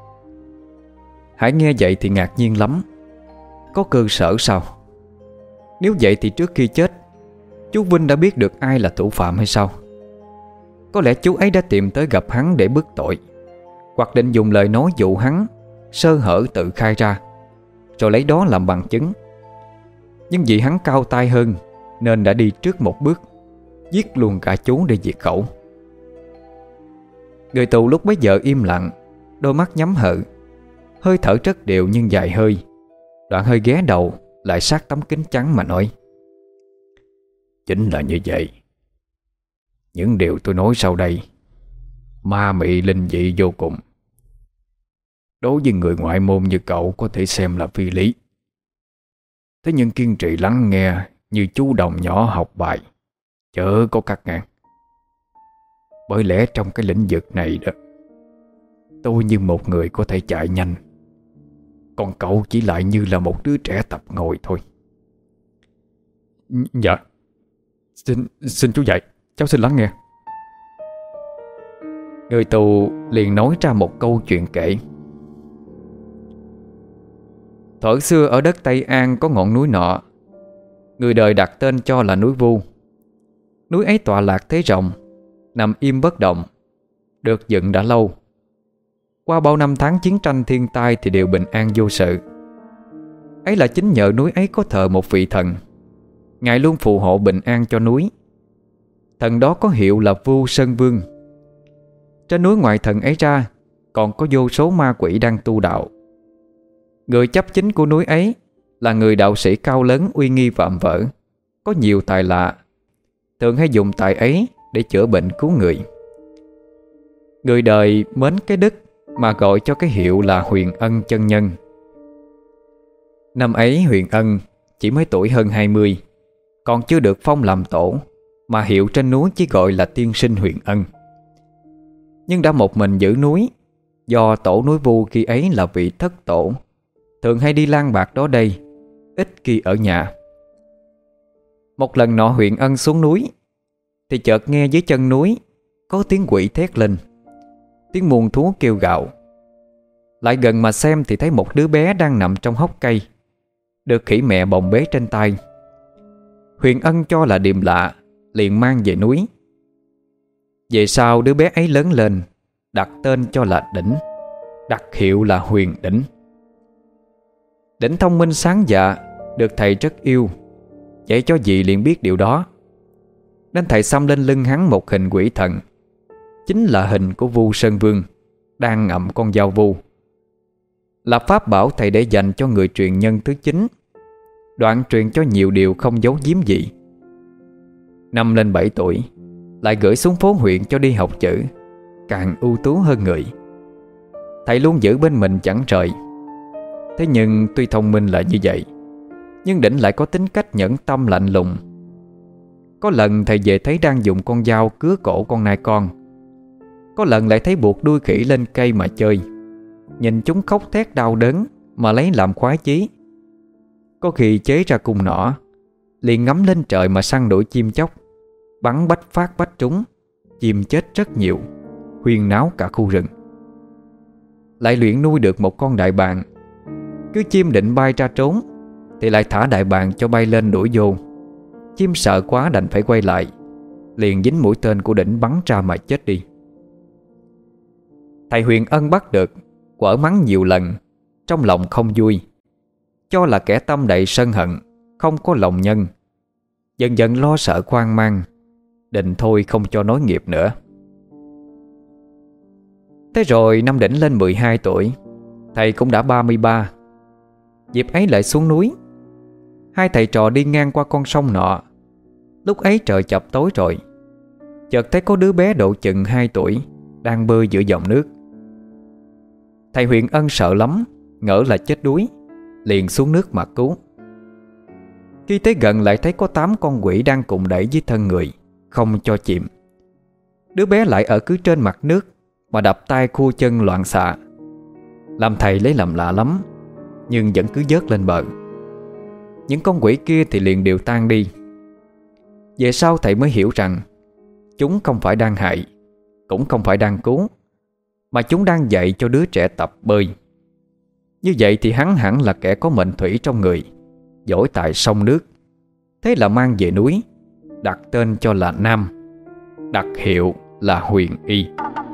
Hải nghe vậy thì ngạc nhiên lắm. Có cơ sở sao? Nếu vậy thì trước khi chết, chú Vinh đã biết được ai là thủ phạm hay sao? Có lẽ chú ấy đã tìm tới gặp hắn để bức tội, hoặc định dùng lời nói dụ hắn sơ hở tự khai ra, rồi lấy đó làm bằng chứng. Nhưng vì hắn cao tay hơn nên đã đi trước một bước, giết luôn cả chú để diệt khẩu. Người tù lúc bấy giờ im lặng, đôi mắt nhắm hờ, hơi thở rất đều nhưng dài hơi. Đoạn hơi ghé đầu lại sát tấm kính trắng mà nói: Chính là như vậy. Những điều tôi nói sau đây ma mị linh dị vô cùng. Đối với người ngoại môn như cậu có thể xem là phi lý. Thế nhưng kiên trì lắng nghe như chú đồng nhỏ học bài, chớ có cắt ngang. Bởi lẽ trong cái lĩnh vực này đó, tôi như một người có thể chạy nhanh, còn cậu chỉ lại như là một đứa trẻ tập ngồi thôi. Dạ, Xin, xin chú dạy, cháu xin lắng nghe. Người tù liền nói ra một câu chuyện kể. Thuở xưa ở đất Tây An có ngọn núi nọ, người đời đặt tên cho là núi Vu. Núi ấy tọa lạc thế rộng, nằm im bất động, được dựng đã lâu. Qua bao năm tháng chiến tranh thiên tai thì đều bình an vô sự. Ấy là chính nhờ núi ấy có thờ một vị thần, Ngài luôn phù hộ bình an cho núi. Thần đó có hiệu là Vu Sơn Vương. Trên núi ngoại thần ấy ra, còn có vô số ma quỷ đang tu đạo. Người chấp chính của núi ấy là người đạo sĩ cao lớn uy nghi vạm vỡ, có nhiều tài lạ, thường hay dùng tài ấy để chữa bệnh cứu người. Người đời mến cái đức mà gọi cho cái hiệu là Huyền Ân chân nhân. Năm ấy Huyền Ân chỉ mới tuổi hơn hai mươi, còn chưa được phong làm tổ, mà hiệu trên núi chỉ gọi là tiên sinh Huyền Ân. Nhưng đã một mình giữ núi, do tổ núi Vu khi ấy là vị thất tổ, thường hay đi lang bạc đó đây, ít khi ở nhà. Một lần nọ Huyền Ân xuống núi, thì chợt nghe dưới chân núi có tiếng quỷ thét lên, tiếng muôn thú kêu gào. Lại gần mà xem thì thấy một đứa bé đang nằm trong hốc cây, được khỉ mẹ bồng bế trên tay. Huyền Ân cho là điềm lạ, liền mang về núi. Về sau đứa bé ấy lớn lên, đặt tên cho là Đỉnh, đặt hiệu là Huyền Đỉnh. Đỉnh thông minh sáng dạ, được thầy rất yêu, dạy cho dì liền biết điều đó, nên thầy xăm lên lưng hắn một hình quỷ thần, chính là hình của Vu Sơn Vương đang ngậm con dao vu. Là pháp bảo thầy để dành cho người truyền nhân thứ chín, đoạn truyền cho nhiều điều không giấu giếm gì. Năm lên bảy tuổi, lại gửi xuống phố huyện cho đi học chữ, càng ưu tú hơn người. Thầy luôn giữ bên mình chẳng rời. Thế nhưng tuy thông minh là như vậy, nhưng Đỉnh lại có tính cách nhẫn tâm lạnh lùng. Có lần thầy về thấy đang dùng con dao cứa cổ con nai con, có lần lại thấy buộc đuôi khỉ lên cây mà chơi, nhìn chúng khóc thét đau đớn mà lấy làm khoái chí. Có khi chế ra cung nỏ, liền ngắm lên trời mà săn đuổi chim chóc, bắn bách phát bách trúng, chim chết rất nhiều, huyên náo cả khu rừng. Lại luyện nuôi được một con đại bàng, cứ chim định bay ra trốn thì lại thả đại bàng cho bay lên đuổi vô. Chim sợ quá đành phải quay lại, liền dính mũi tên của Đỉnh bắn ra mà chết đi. Thầy Huyền Ân bắt được, quở mắng nhiều lần, trong lòng không vui, cho là kẻ tâm đầy sân hận, không có lòng nhân. Dần dần lo sợ khoan mang, định thôi không cho nối nghiệp nữa. Thế rồi năm Đỉnh lên mười hai tuổi, thầy cũng đã ba mươi ba. Dịp ấy lại xuống núi. Hai thầy trò đi ngang qua con sông nọ. Lúc ấy trời chập tối rồi, chợt thấy có đứa bé độ chừng hai tuổi đang bơi giữa dòng nước. Thầy Huyền Ân sợ lắm, ngỡ là chết đuối, liền xuống nước mà cứu. Khi tới gần lại thấy có tám con quỷ đang cùng đẩy dưới thân người, không cho chìm. Đứa bé lại ở cứ trên mặt nước mà đập tay khua chân loạn xạ. Làm thầy lấy làm lạ lắm, nhưng vẫn cứ vớt lên bờ. Những con quỷ kia thì liền đều tan đi. Về sau thầy mới hiểu rằng chúng không phải đang hại, cũng không phải đang cứu, mà chúng đang dạy cho đứa trẻ tập bơi. Như vậy thì hắn hẳn là kẻ có mệnh thủy trong người, giỏi tài sông nước, Thế là mang về núi, đặt tên cho là Nam, đặt hiệu là Huyền Y.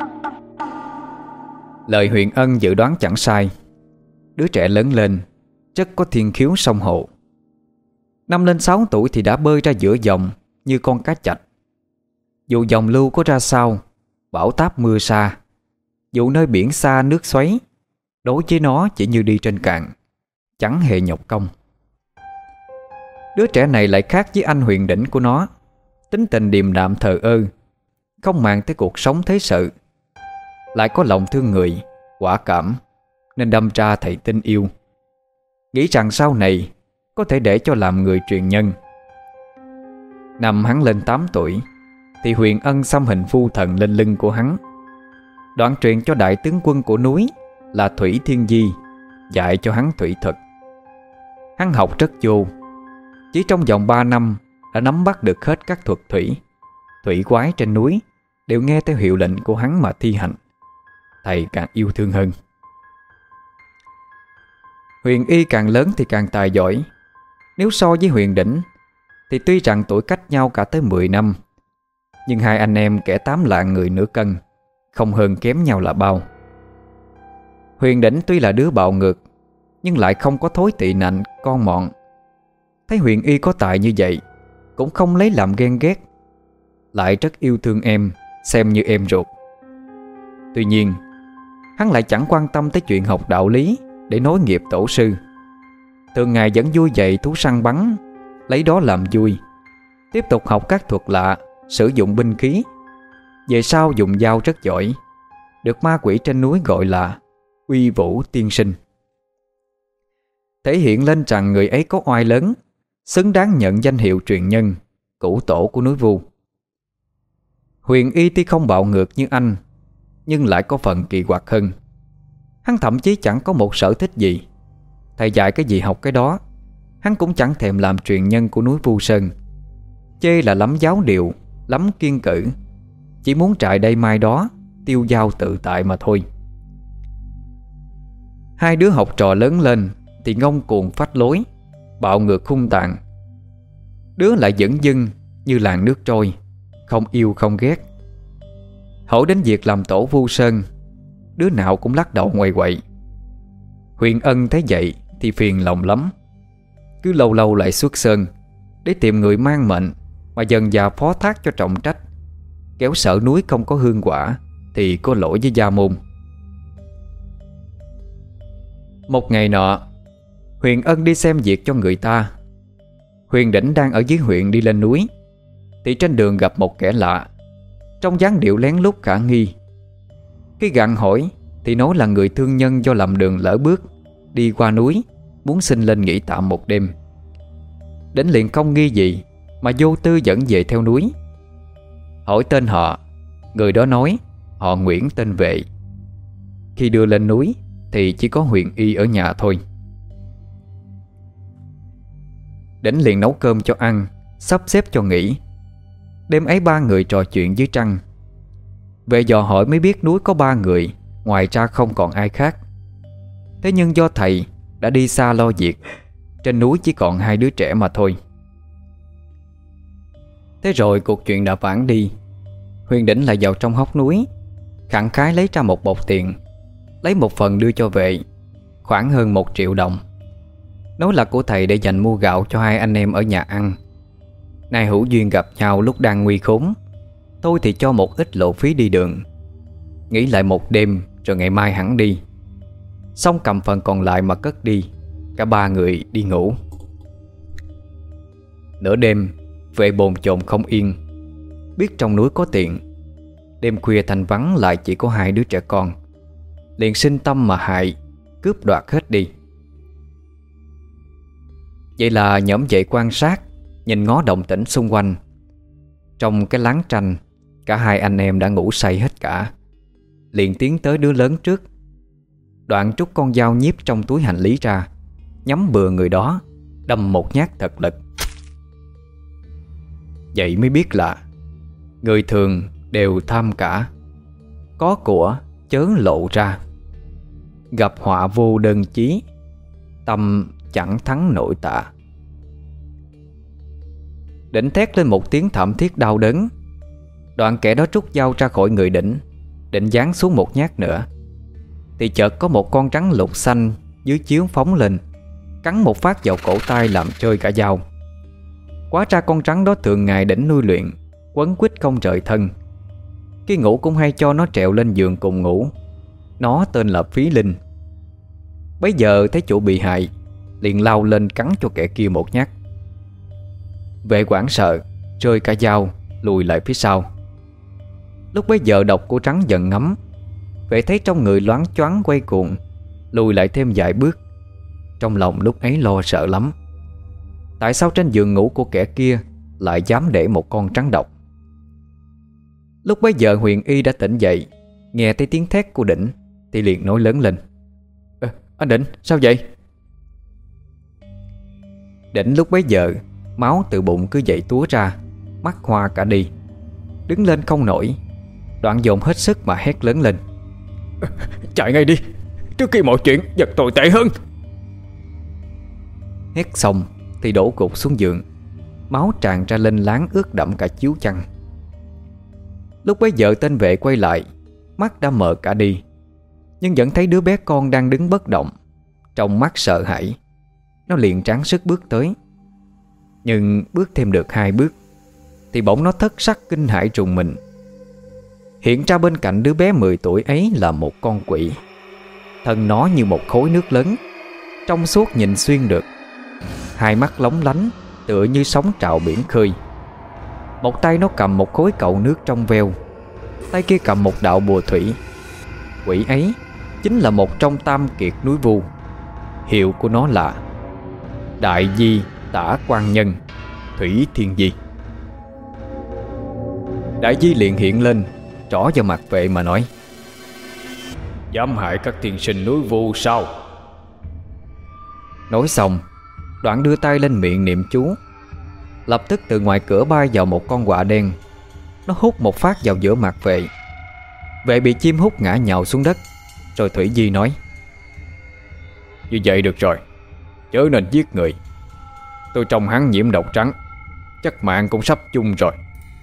Lời Huyền Ân dự đoán chẳng sai. Đứa trẻ lớn lên rất có thiên khiếu song hộ. Năm lên sáu tuổi thì đã bơi ra giữa dòng như con cá chạch. Dù dòng lưu có ra sao, bão táp mưa sa, dù nơi biển xa nước xoáy, đối với nó chỉ như đi trên cạn, chẳng hề nhọc công. Đứa trẻ này lại khác với anh Huyền Đỉnh của nó, tính tình điềm đạm thờ ơ, không màng tới cuộc sống thế sự, lại có lòng thương người, quả cảm, nên đâm ra thầy tin yêu, nghĩ rằng sau này có thể để cho làm người truyền nhân. Năm hắn lên tám tuổi thì Huyền Ân xăm hình phu thần lên lưng của hắn, đoạn truyền cho đại tướng quân của núi là Thủy Thiên Di, dạy cho hắn thủy thuật. Hắn học rất vô, chỉ trong vòng ba năm đã nắm bắt được hết các thuật thủy, thủy quái trên núi đều nghe theo hiệu lệnh của hắn mà thi hành. Thầy càng yêu thương hơn. Huyền Y càng lớn thì càng tài giỏi. Nếu so với Huyền Đỉnh thì tuy rằng tuổi cách nhau cả tới mười năm, nhưng hai anh em kẻ tám lạng người nửa cân, không hơn kém nhau là bao. Huyền Đỉnh tuy là đứa bạo ngược, nhưng lại không có thối tị nạnh con mọn. Thấy Huyền Y có tài như vậy, cũng không lấy làm ghen ghét, lại rất yêu thương em, xem như em ruột. Tuy nhiên, hắn lại chẳng quan tâm tới chuyện học đạo lý để nối nghiệp tổ sư. Thường ngày vẫn vui dậy thú săn bắn, lấy đó làm vui, tiếp tục học các thuật lạ, sử dụng binh khí. Về sau dùng dao rất giỏi, được ma quỷ trên núi gọi là Uy Vũ Tiên Sinh, thể hiện lên rằng người ấy có oai lớn, xứng đáng nhận danh hiệu truyền nhân, cửu tổ của núi Vu. Huyền Y tuy không bạo ngược như anh, nhưng lại có phần kỳ quặc hơn. Hắn thậm chí chẳng có một sở thích gì, thầy dạy cái gì học cái đó. Hắn cũng chẳng thèm làm truyền nhân của núi Vu Sơn, chê là lắm giáo điều, lắm kiên cử, chỉ muốn trại đây mai đó, tiêu dao tự tại mà thôi. Hai đứa học trò lớn lên thì ngông cuồng phách lối, bạo ngược hung tàn. Đứa lại dửng dưng như làn nước trôi, không yêu không ghét. Hỏi đến việc làm tổ Vu Sơn, đứa nào cũng lắc đầu ngoại quậy. Huyền Ân thấy vậy thì phiền lòng lắm, cứ lâu lâu lại xuất sơn để tìm người mang mệnh mà dần dà phó thác cho trọng trách, kéo sợ núi không có hương quả thì có lỗi với gia môn. Một ngày nọ, Huyền Ân đi xem việc cho người ta. Huyền Đỉnh đang ở dưới huyện đi lên núi, thì trên đường gặp một kẻ lạ, trong dáng điệu lén lút khả nghi. Khi gặng hỏi thì nói là người thương nhân do lầm đường lỡ bước, đi qua núi, muốn xin lên nghỉ tạm một đêm. Đỉnh liền không nghi gì mà vô tư dẫn về theo núi. Hỏi tên họ, người đó nói họ Nguyễn tên Vệ. Khi đưa lên núi thì chỉ có Huyền Y ở nhà thôi. Đỉnh liền nấu cơm cho ăn, sắp xếp cho nghỉ. Đêm ấy ba người trò chuyện dưới trăng. Về dò hỏi mới biết núi có ba người, ngoài ra không còn ai khác. Thế nhưng do thầy đã đi xa lo việc, trên núi chỉ còn hai đứa trẻ mà thôi. Thế rồi cuộc chuyện đã vãn đi. Huyền Đỉnh lại vào trong hốc núi, khẳng khái lấy ra một bọc tiền, lấy một phần đưa cho Vệ, khoảng hơn một triệu đồng, nói là của thầy để dành mua gạo cho hai anh em ở nhà ăn. Nay hữu duyên gặp nhau lúc đang nguy khốn, thôi thì cho một ít lộ phí đi đường. Nghỉ lại một đêm rồi ngày mai hẳn đi. Xong cầm phần còn lại mà cất đi. Cả ba người đi ngủ. Nửa đêm, Vệ bồn chồn không yên, biết trong núi có tiền, đêm khuya thành vắng lại chỉ có hai đứa trẻ con, liền sinh tâm mà hại, cướp đoạt hết đi. Vậy là nhổm dậy quan sát, nhìn ngó động tĩnh xung quanh. Trong cái láng tranh, cả hai anh em đã ngủ say hết cả. Liền tiến tới đứa lớn trước, đoạn trút con dao nhíp trong túi hành lý ra, nhắm bừa người đó, đâm một nhát thật lực. Vậy mới biết là người thường đều tham cả, có của chớ lộ ra, gặp họa vô đơn chí, tâm chẳng thắng nội tạ. Đỉnh thét lên một tiếng thảm thiết đau đớn. Đoạn kẻ đó rút dao ra khỏi người đỉnh, định giáng xuống một nhát nữa, thì chợt có một con rắn lục xanh dưới chiếu phóng lên, cắn một phát vào cổ tay làm rơi cả dao. Quá ra con rắn đó thường ngày đỉnh nuôi luyện, quấn quýt không rời thân. Khi ngủ cũng hay cho nó trèo lên giường cùng ngủ. Nó tên là Phí Linh. Bấy giờ thấy chủ bị hại, liền lao lên cắn cho kẻ kia một nhát. Vệ hoảng sợ, rơi cả dao, lùi lại phía sau. Lúc bấy giờ độc của rắn dần ngấm. Vệ thấy trong người loáng choáng quay cuồng, lùi lại thêm vài bước. Trong lòng lúc ấy lo sợ lắm. Tại sao trên giường ngủ của kẻ kia lại dám để một con rắn độc? Lúc bấy giờ Huyền Y đã tỉnh dậy, nghe thấy tiếng thét của Đỉnh thì liền nói lớn lên: à, Anh Đỉnh, sao vậy? Đỉnh lúc bấy giờ máu từ bụng cứ dậy túa ra, mắt hoa cả đi, đứng lên không nổi. Đoạn dồn hết sức mà hét lớn lên: à, Chạy ngay đi, trước khi mọi chuyện vật tồi tệ hơn. Hét xong thì đổ gục xuống giường, máu tràn ra lên láng ướt đẫm cả chiếu chăn. Lúc bấy giờ tên vệ quay lại, mắt đã mờ cả đi, nhưng vẫn thấy đứa bé con đang đứng bất động. Trong mắt sợ hãi, nó liền tráng sức bước tới. Nhưng bước thêm được hai bước thì bỗng nó thất sắc kinh hãi trùng mình. Hiện ra bên cạnh đứa bé mười tuổi ấy là một con quỷ. Thân nó như một khối nước lớn, trong suốt nhìn xuyên được. Hai mắt lóng lánh tựa như sóng trào biển khơi. Một tay nó cầm một khối cậu nước trong veo, tay kia cầm một đạo bùa thủy. Quỷ ấy chính là một trong tam kiệt núi Vu. Hiệu của nó là Đại Di Tả Quan Nhân Thủy Thiên Di. Đại Di liền hiện lên, trỏ vào mặt vệ mà nói: Dám hại các tiên sinh núi Vu sao? Nói xong, đoạn đưa tay lên miệng niệm chú. Lập tức từ ngoài cửa bay vào một con quạ đen. Nó hút một phát vào giữa mặt vệ. Vệ bị chim hút ngã nhào xuống đất. Rồi Thủy Di nói: Như vậy được rồi, chớ nên giết người. Tôi trông hắn nhiễm độc trắng, chắc mạng cũng sắp chung rồi.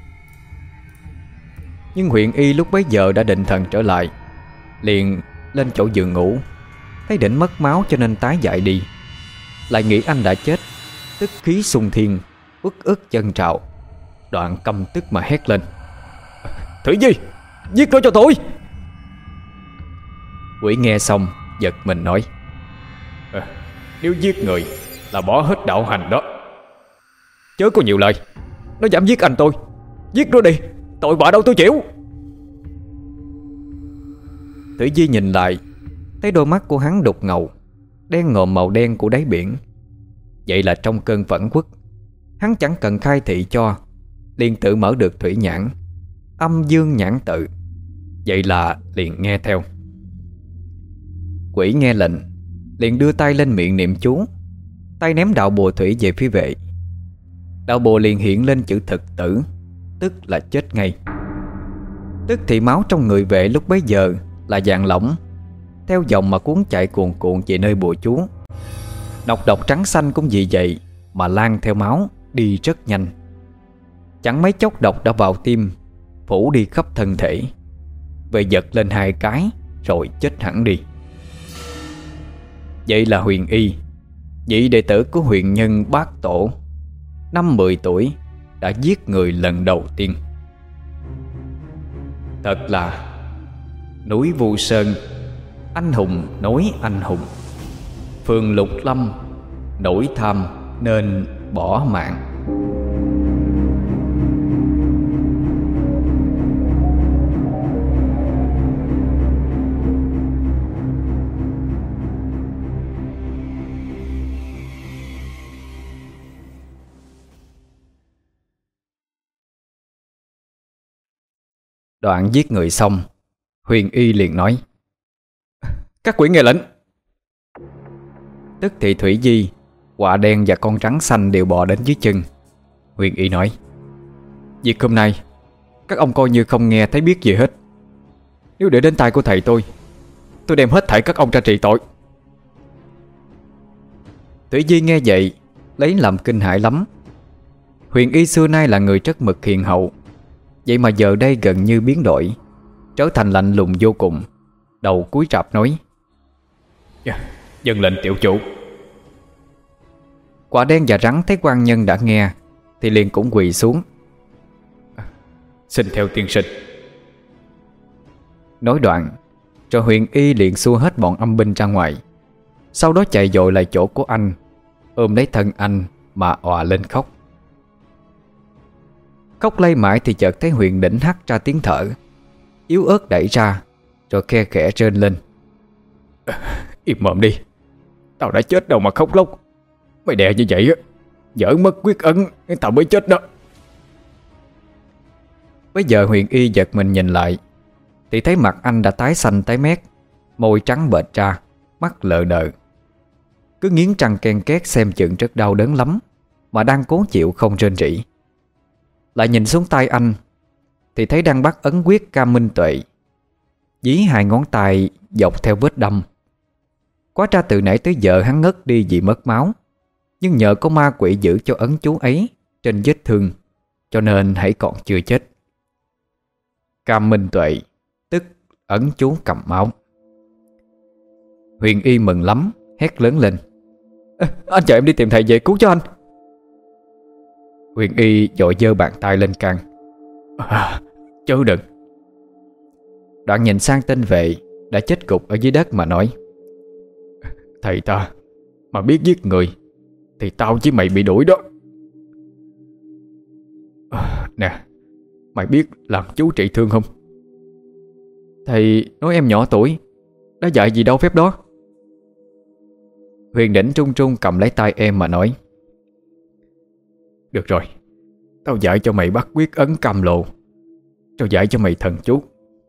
Nhưng Huyền Y lúc bấy giờ đã định thần trở lại, liền lên chỗ giường ngủ. Thấy Đỉnh mất máu cho nên tái dại đi, lại nghĩ anh đã chết, tức khí xung thiên, uất ức chân trào. Đoạn căm tức mà hét lên: Thủy Di, giết nó cho tôi! Quỷ nghe xong giật mình nói: à, Nếu giết người là bỏ hết đạo hành đó. Chớ có nhiều lời, nó dám giết anh tôi, giết nó đi, tội bạ đâu tôi chịu. Thủy Di nhìn lại, thấy đôi mắt của hắn đục ngầu, đen ngòm màu đen của đáy biển. Vậy là trong cơn phẫn uất, hắn chẳng cần khai thị cho, liền tự mở được thủy nhãn, âm dương nhãn tự. Vậy là liền nghe theo. Quỷ nghe lệnh, liền đưa tay lên miệng niệm chú, tay ném đạo bùa thủy về phía vệ. Đạo bùa liền hiện lên chữ thực tử, tức là chết ngay. Tức thì máu trong người vệ lúc bấy giờ là vàng lỏng, theo dòng mà cuốn chạy cuồn cuộn về nơi bùa chú. Độc độc trắng xanh cũng vì vậy mà lan theo máu đi rất nhanh. Chẳng mấy chốc độc đã vào tim, phủ đi khắp thân thể. Vệ giật lên hai cái rồi chết hẳn đi. Vậy là Huyền Y, vị đệ tử của huyền nhân Bát Tổ, năm mười tuổi đã giết người lần đầu tiên. Thật là núi Vu Sơn, anh hùng nối anh hùng. Phường Lục Lâm, nổi tham nên bỏ mạng. Đoạn giết người xong, Huyền Y liền nói: Các quỷ nghe lệnh. Tức thì Thủy Di, quạ đen và con rắn xanh đều bò đến dưới chân. Huyền Y nói: Việc hôm nay các ông coi như không nghe thấy biết gì hết. Nếu để đến tay của thầy tôi, tôi đem hết thảy các ông ra trị tội. Thủy Di nghe vậy lấy làm kinh hãi lắm. Huyền Y xưa nay là người rất mực hiền hậu, vậy mà giờ đây gần như biến đổi, trở thành lạnh lùng vô cùng. Đầu cúi rạp nói: Dân lệnh tiểu chủ. Quả đen và rắn thấy quan nhân đã nghe thì liền cũng quỳ xuống: Xin theo tiên sinh. Nói đoạn, rồi Huyền Y liền xua hết bọn âm binh ra ngoài, sau đó chạy dội lại chỗ của anh, ôm lấy thân anh mà òa lên khóc. Khóc lay mãi thì chợt thấy Huyền Đỉnh hắt ra tiếng thở, yếu ớt đẩy ra, rồi khe khẽ rên lên: Im mồm đi, tao đã chết đâu mà khóc lóc. Mày đè như vậy á, dở mất quyết ấn, tao mới chết đó. Bây giờ Huyền Y giật mình nhìn lại thì thấy mặt anh đã tái xanh tái mét, môi trắng bệch ra, mắt lờ đờ, cứ nghiến răng ken két xem chừng rất đau đớn lắm, mà đang cố chịu không rên rỉ. Lại nhìn xuống tay anh thì thấy đang bắt ấn quyết Cam Minh Tuệ, dí hai ngón tay dọc theo vết đâm. Quá ra từ nãy tới giờ hắn ngất đi vì mất máu, nhưng nhờ có ma quỷ giữ cho ấn chú ấy trên vết thương, cho nên hãy còn chưa chết. Cam Minh Tuệ tức ấn chú cầm máu. Huyền Y mừng lắm, hét lớn lên: à, Anh chờ em đi tìm thầy về cứu cho anh. Huyền Y vội giơ bàn tay lên can: à, Chớ đừng. Đoạn nhìn sang tên vệ đã chết gục ở dưới đất mà nói: Thầy ta mà biết giết người thì tao với mày bị đuổi đó. à, Nè, mày biết làm chú trị thương không? Thầy nói em nhỏ tuổi, đã dạy gì đâu phép đó. Huyền Đỉnh trung trung cầm lấy tay em mà nói: Được rồi, tao dạy cho mày bắt quyết ấn Cam Lộ, rồi dạy cho mày thần chú.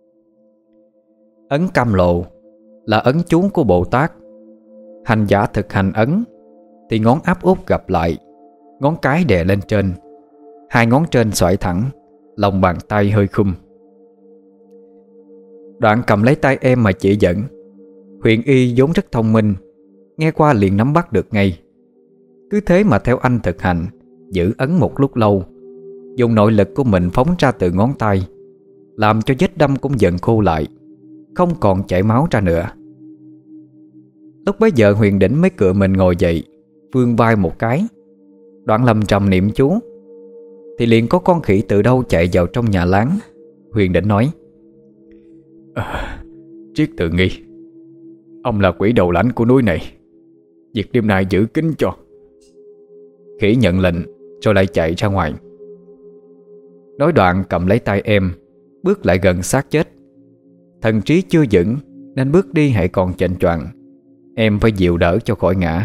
Ấn Cam Lộ là ấn chú của Bồ Tát. Hành giả thực hành ấn thì ngón áp út gặp lại, ngón cái đè lên trên, hai ngón trên xoải thẳng, lòng bàn tay hơi khum. Đoạn cầm lấy tay em mà chỉ dẫn. Huyền Y vốn rất thông minh, nghe qua liền nắm bắt được ngay. Cứ thế mà theo anh thực hành, giữ ấn một lúc lâu, dùng nội lực của mình phóng ra từ ngón tay, làm cho vết đâm cũng dần khô lại, không còn chảy máu ra nữa. Lúc bấy giờ Huyền Đỉnh mới cựa mình ngồi dậy, vươn vai một cái, đoạn lầm trầm niệm chú, thì liền có con khỉ từ đâu chạy vào trong nhà láng. Huyền Đỉnh nói: à, Triết Tự Nghi, ông là quỷ đầu lãnh của núi này, việc đêm nay giữ kín cho. Khỉ nhận lệnh rồi lại chạy ra ngoài. Nói đoạn cầm lấy tay em, bước lại gần xác chết. Thần trí chưa vững nên bước đi hãy còn chệnh choạng, em phải dịu đỡ cho khỏi ngã.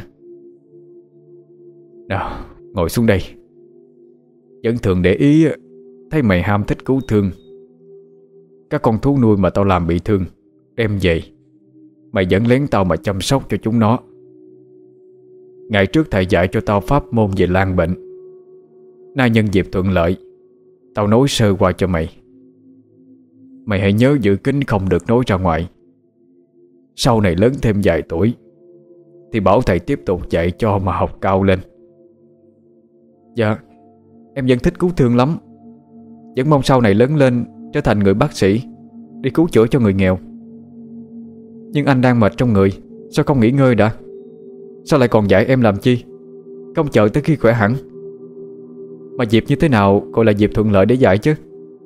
Nào, ngồi xuống đây. Vẫn thường để ý thấy mày ham thích cứu thương. Các con thú nuôi mà tao làm bị thương, đem về, mày vẫn lén tao mà chăm sóc cho chúng nó. Ngày trước thầy dạy cho tao pháp môn về lan bệnh, nay nhân dịp thuận lợi, tao nói sơ qua cho mày. Mày hãy nhớ giữ kín, không được nói ra ngoài. Sau này lớn thêm vài tuổi thì bảo thầy tiếp tục dạy cho mà học cao lên. Dạ, em vẫn thích cứu thương lắm. Vẫn mong sau này lớn lên trở thành người bác sĩ, đi cứu chữa cho người nghèo. Nhưng anh đang mệt trong người, sao không nghỉ ngơi đã? Sao lại còn dạy em làm chi? Không chờ tới khi khỏe hẳn. Mà dịp như thế nào gọi là dịp thuận lợi để dạy chứ?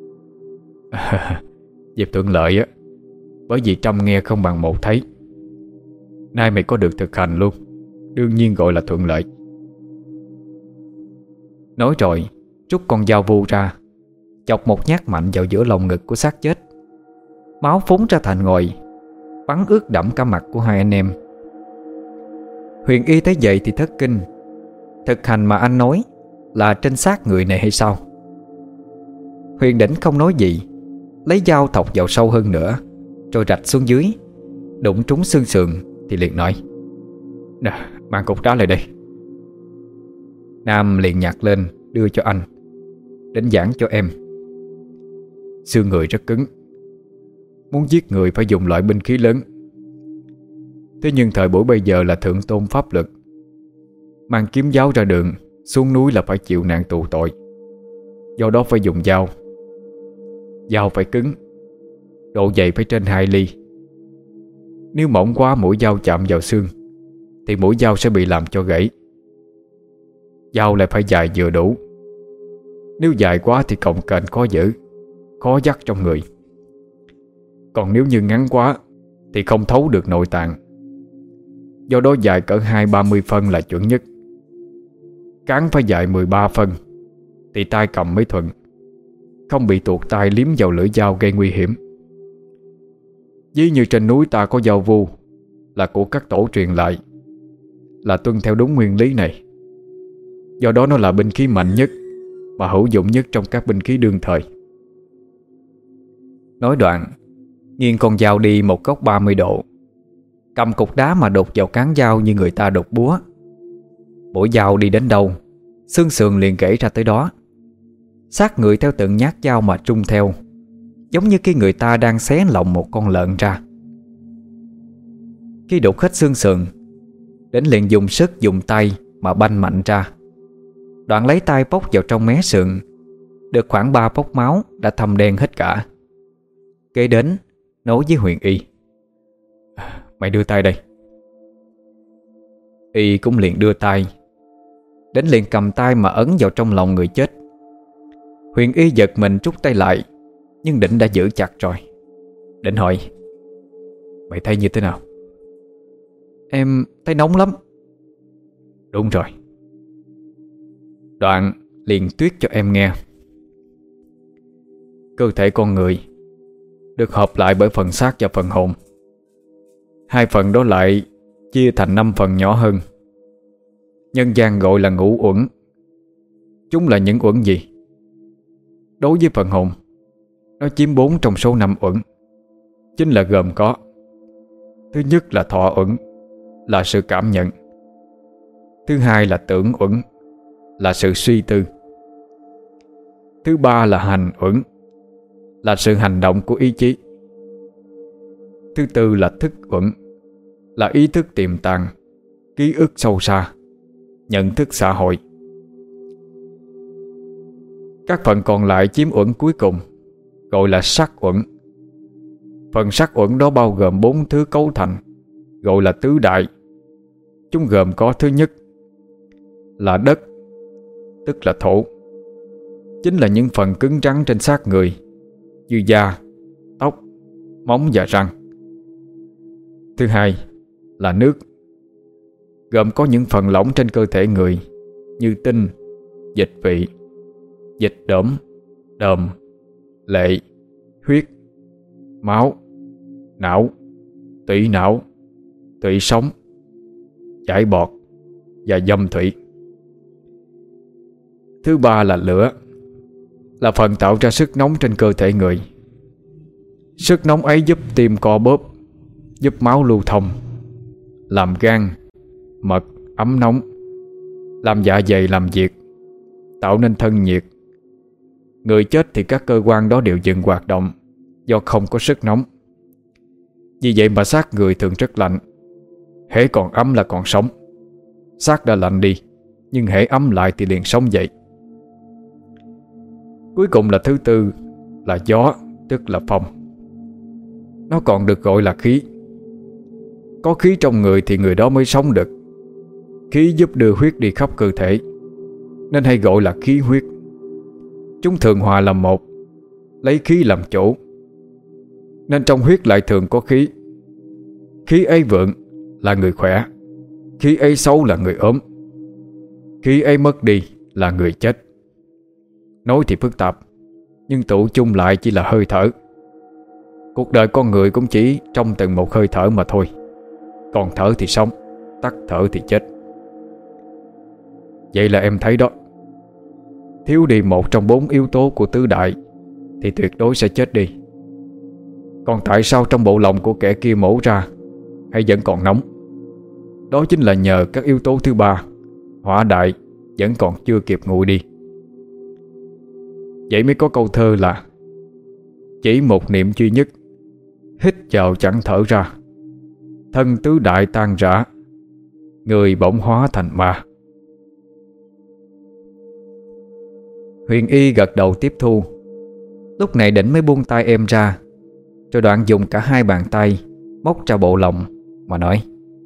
Dịp thuận lợi á, bởi vì trăm nghe không bằng một thấy. Nay mày có được thực hành luôn, đương nhiên gọi là thuận lợi. Nói rồi rút con dao vu ra, chọc một nhát mạnh vào giữa lồng ngực của xác chết. Máu phúng ra thành ngòi, bắn ướt đẫm cả mặt của hai anh em. Huyền Y thấy vậy thì thất kinh. Thực hành mà anh nói là trên xác người này hay sao? Huyền Đỉnh không nói gì, lấy dao thọc vào sâu hơn nữa, rồi rạch xuống dưới, đụng trúng xương sườn thì liền nói: Nè, mang cục đá lại đây. Nam liền nhặt lên đưa cho anh, đến giảng cho em. Xương người rất cứng, muốn giết người phải dùng loại binh khí lớn. Thế nhưng thời buổi bây giờ là thượng tôn pháp luật, mang kiếm giáo ra đường xuống núi là phải chịu nạn tù tội. Do đó phải dùng dao. Dao phải cứng, độ dày phải trên hai ly. Nếu mỏng quá mũi dao chạm vào xương thì mũi dao sẽ bị làm cho gãy. Dao lại phải dài vừa đủ. Nếu dài quá thì cồng kềnh khó giữ, khó dắt trong người. Còn nếu như ngắn quá thì không thấu được nội tạng. Do đó dài cỡ hai ba mươi phân là chuẩn nhất. Cán phải dài mười ba phân thì tay cầm mới thuận, không bị tuột tay liếm vào lưỡi dao gây nguy hiểm. Ví như trên núi ta có dao vu là của các tổ truyền lại, là tuân theo đúng nguyên lý này. Do đó nó là binh khí mạnh nhất và hữu dụng nhất trong các binh khí đương thời. Nói đoạn, nghiêng con dao đi một góc ba mươi độ, cầm cục đá mà đục vào cán dao như người ta đục búa. Mũi dao đi đến đâu, xương sườn liền gãy ra tới đó. Xác người theo từng nhát dao mà trung theo, giống như khi người ta đang xé lòng một con lợn ra. Khi đục hết xương sườn, đến liền dùng sức dùng tay mà banh mạnh ra. Đoạn lấy tay bóc vào trong mé sườn, được khoảng ba pốc máu đã thâm đen hết cả. Kế đến nói với Huyền Y: Mày đưa tay đây. Y cũng liền đưa tay. Đến liền cầm tay mà ấn vào trong lòng người chết. Huyền Y giật mình rút tay lại, nhưng Định đã giữ chặt rồi. Định hỏi: Mày thấy như thế nào? Em thấy nóng lắm. Đúng rồi. Đoạn liền tuyết cho em nghe. Cơ thể con người được hợp lại bởi phần xác và phần hồn. Hai phần đó lại chia thành năm phần nhỏ hơn. Nhân gian gọi là ngũ uẩn. Chúng là những uẩn gì? Đối với phần hồn, nó chiếm bốn trong số năm uẩn. Chính là gồm có: thứ nhất là thọ uẩn, là sự cảm nhận. Thứ hai là tưởng uẩn, là sự suy tư. Thứ ba là hành uẩn, là sự hành động của ý chí. Thứ tư là thức uẩn, là ý thức tiềm tàng, ký ức sâu xa, nhận thức xã hội. Các phần còn lại chiếm uẩn cuối cùng, gọi là sắc uẩn. Phần sắc uẩn đó bao gồm bốn thứ cấu thành, gọi là tứ đại. Chúng gồm có: thứ nhất là đất, tức là thổ, chính là những phần cứng rắn trên xác người, như da, tóc, móng và răng. Thứ hai là nước, gồm có những phần lỏng trên cơ thể người, như tinh, dịch vị, dịch đỡm, đờm, lệ, huyết, máu, não, tủy não, tủy sống, chải bọt và dâm thủy. Thứ ba là lửa, là phần tạo ra sức nóng trên cơ thể người. Sức nóng ấy giúp tim co bóp, giúp máu lưu thông, làm gan, mật ấm nóng, làm dạ dày làm việc, tạo nên thân nhiệt. Người chết thì các cơ quan đó đều dừng hoạt động do không có sức nóng. Vì vậy mà xác người thường rất lạnh. Hễ còn ấm là còn sống. Xác đã lạnh đi, nhưng hễ ấm lại thì liền sống dậy. Cuối cùng là thứ tư là gió, tức là phong. Nó còn được gọi là khí. Có khí trong người thì người đó mới sống được. Khí giúp đưa huyết đi khắp cơ thể, nên hay gọi là khí huyết. Chúng thường hòa làm một, lấy khí làm chủ, nên trong huyết lại thường có khí. Khí ấy vượng là người khỏe, khí ấy xấu là người ốm, khí ấy mất đi là người chết. Nói thì phức tạp, nhưng tụ chung lại chỉ là hơi thở. Cuộc đời con người cũng chỉ trong từng một hơi thở mà thôi. Còn thở thì sống, tắt thở thì chết. Vậy là em thấy đó, thiếu đi một trong bốn yếu tố của tứ đại thì tuyệt đối sẽ chết đi. Còn tại sao trong bộ lòng của kẻ kia mổ ra hay vẫn còn nóng? Đó chính là nhờ các yếu tố thứ ba, hỏa đại, vẫn còn chưa kịp nguội đi. Vậy mới có câu thơ là: chỉ một niệm duy nhất, hít vào chẳng thở ra, thân tứ đại tan rã, người bỗng hóa thành ma. Huyền Y gật đầu tiếp thu. Lúc này đỉnh mới buông tay em ra, rồi đoạn dùng cả hai bàn tay móc ra bộ lòng mà nói: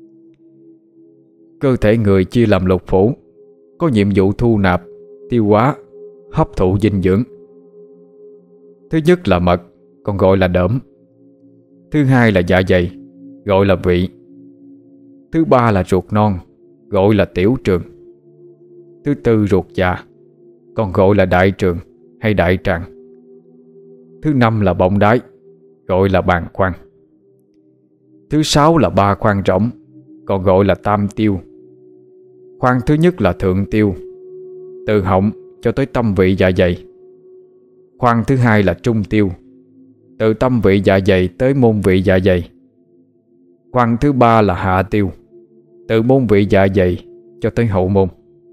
Cơ thể người chia làm lục phủ, có nhiệm vụ thu nạp, tiêu hóa, hấp thụ dinh dưỡng. Thứ nhất là mật, còn gọi là đỡm. Thứ hai là dạ dày, gọi là vị. Thứ ba là ruột non, gọi là tiểu trường. Thứ tư ruột già, còn gọi là đại trường hay đại tràng. Thứ năm là bọng đái, gọi là bàng quang. Thứ sáu là ba khoang rỗng, còn gọi là tam tiêu. Khoang thứ nhất là thượng tiêu, từ họng cho tới tâm vị dạ dày. Khoang thứ hai là trung tiêu, từ tâm vị dạ dày tới môn vị dạ dày. Khoang thứ ba là hạ tiêu, từ môn vị dạ dày cho tới hậu môn.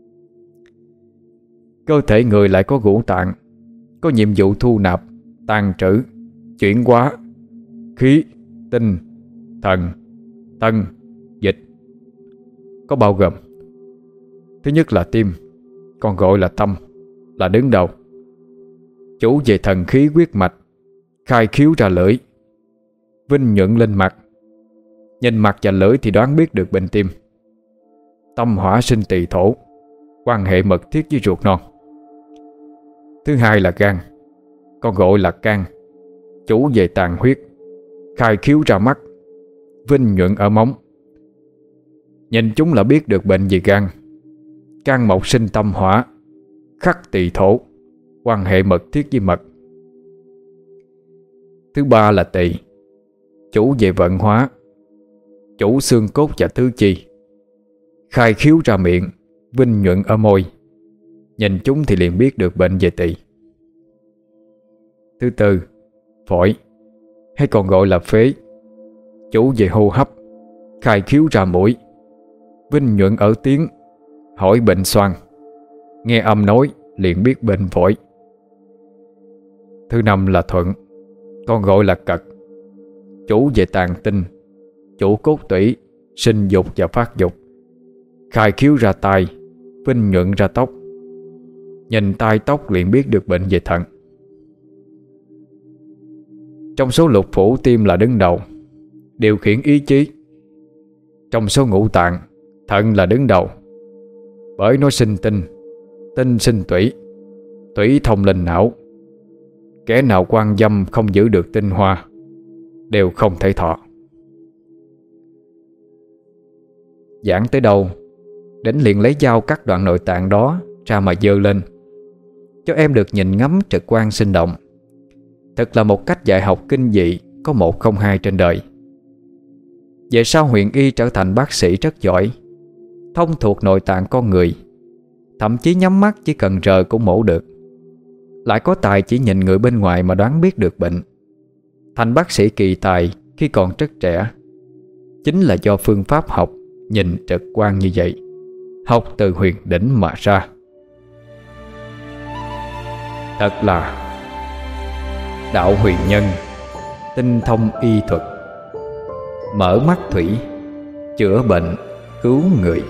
Cơ thể người lại có ngũ tạng, có nhiệm vụ thu nạp, tàn trữ, chuyển hóa khí, tinh, thần, tân, dịch. Có bao gồm: thứ nhất là tim, còn gọi là tâm, là đứng đầu, chủ về thần khí huyết mạch, khai khiếu ra lưỡi, vinh nhuận lên mặt. Nhìn mặt và lưỡi thì đoán biết được bệnh tim. Tâm hỏa sinh tỳ thổ, quan hệ mật thiết với ruột non. Thứ hai là gan, còn gọi là can, chủ về tàn huyết, khai khiếu ra mắt, vinh nhuận ở móng. Nhìn chúng là biết được bệnh về gan. Can mộc sinh tâm hỏa, khắc tỳ thổ, quan hệ mật thiết với mật. Thứ ba là tỳ, chủ về vận hóa, chủ xương cốt và tứ chi, khai khiếu ra miệng, vinh nhuận ở môi. Nhìn chúng thì liền biết được bệnh về tỳ. Thứ tư, phổi, hay còn gọi là phế, chủ về hô hấp, khai khiếu ra mũi, vinh nhuận ở tiếng, hỏi bệnh xoang. Nghe âm nói liền biết bệnh phổi. Thứ năm là thuận, còn gọi là cật, chủ về tàn tinh, chủ cốt tủy, sinh dục và phát dục, khai khiếu ra tai, vinh nhuận ra tóc. Nhìn tai tóc liền biết được bệnh về thận. Trong số lục phủ, tim là đứng đầu, điều khiển ý chí. Trong số ngũ tạng, thận là đứng đầu, bởi nó sinh tinh, tinh sinh tủy, tủy thông linh não. Kẻ nào quan dâm không giữ được tinh hoa đều không thể thọ. Giảng tới đâu, Đỉnh liền lấy dao cắt đoạn nội tạng đó ra mà giơ lên, cho em được nhìn ngắm trực quan sinh động. Thật là một cách dạy học kinh dị, có một không hai trên đời. Về sau Huyền Y trở thành bác sĩ rất giỏi, thông thuộc nội tạng con người, thậm chí nhắm mắt chỉ cần rờ cũng mổ được. Lại có tài chỉ nhìn người bên ngoài mà đoán biết được bệnh. Thành bác sĩ kỳ tài khi còn rất trẻ, chính là do phương pháp học nhìn trực quan như vậy, học từ Huyền Đỉnh mà ra. Thật là đạo huyền nhân, tinh thông y thuật, mở mắt thủy, chữa bệnh, cứu người.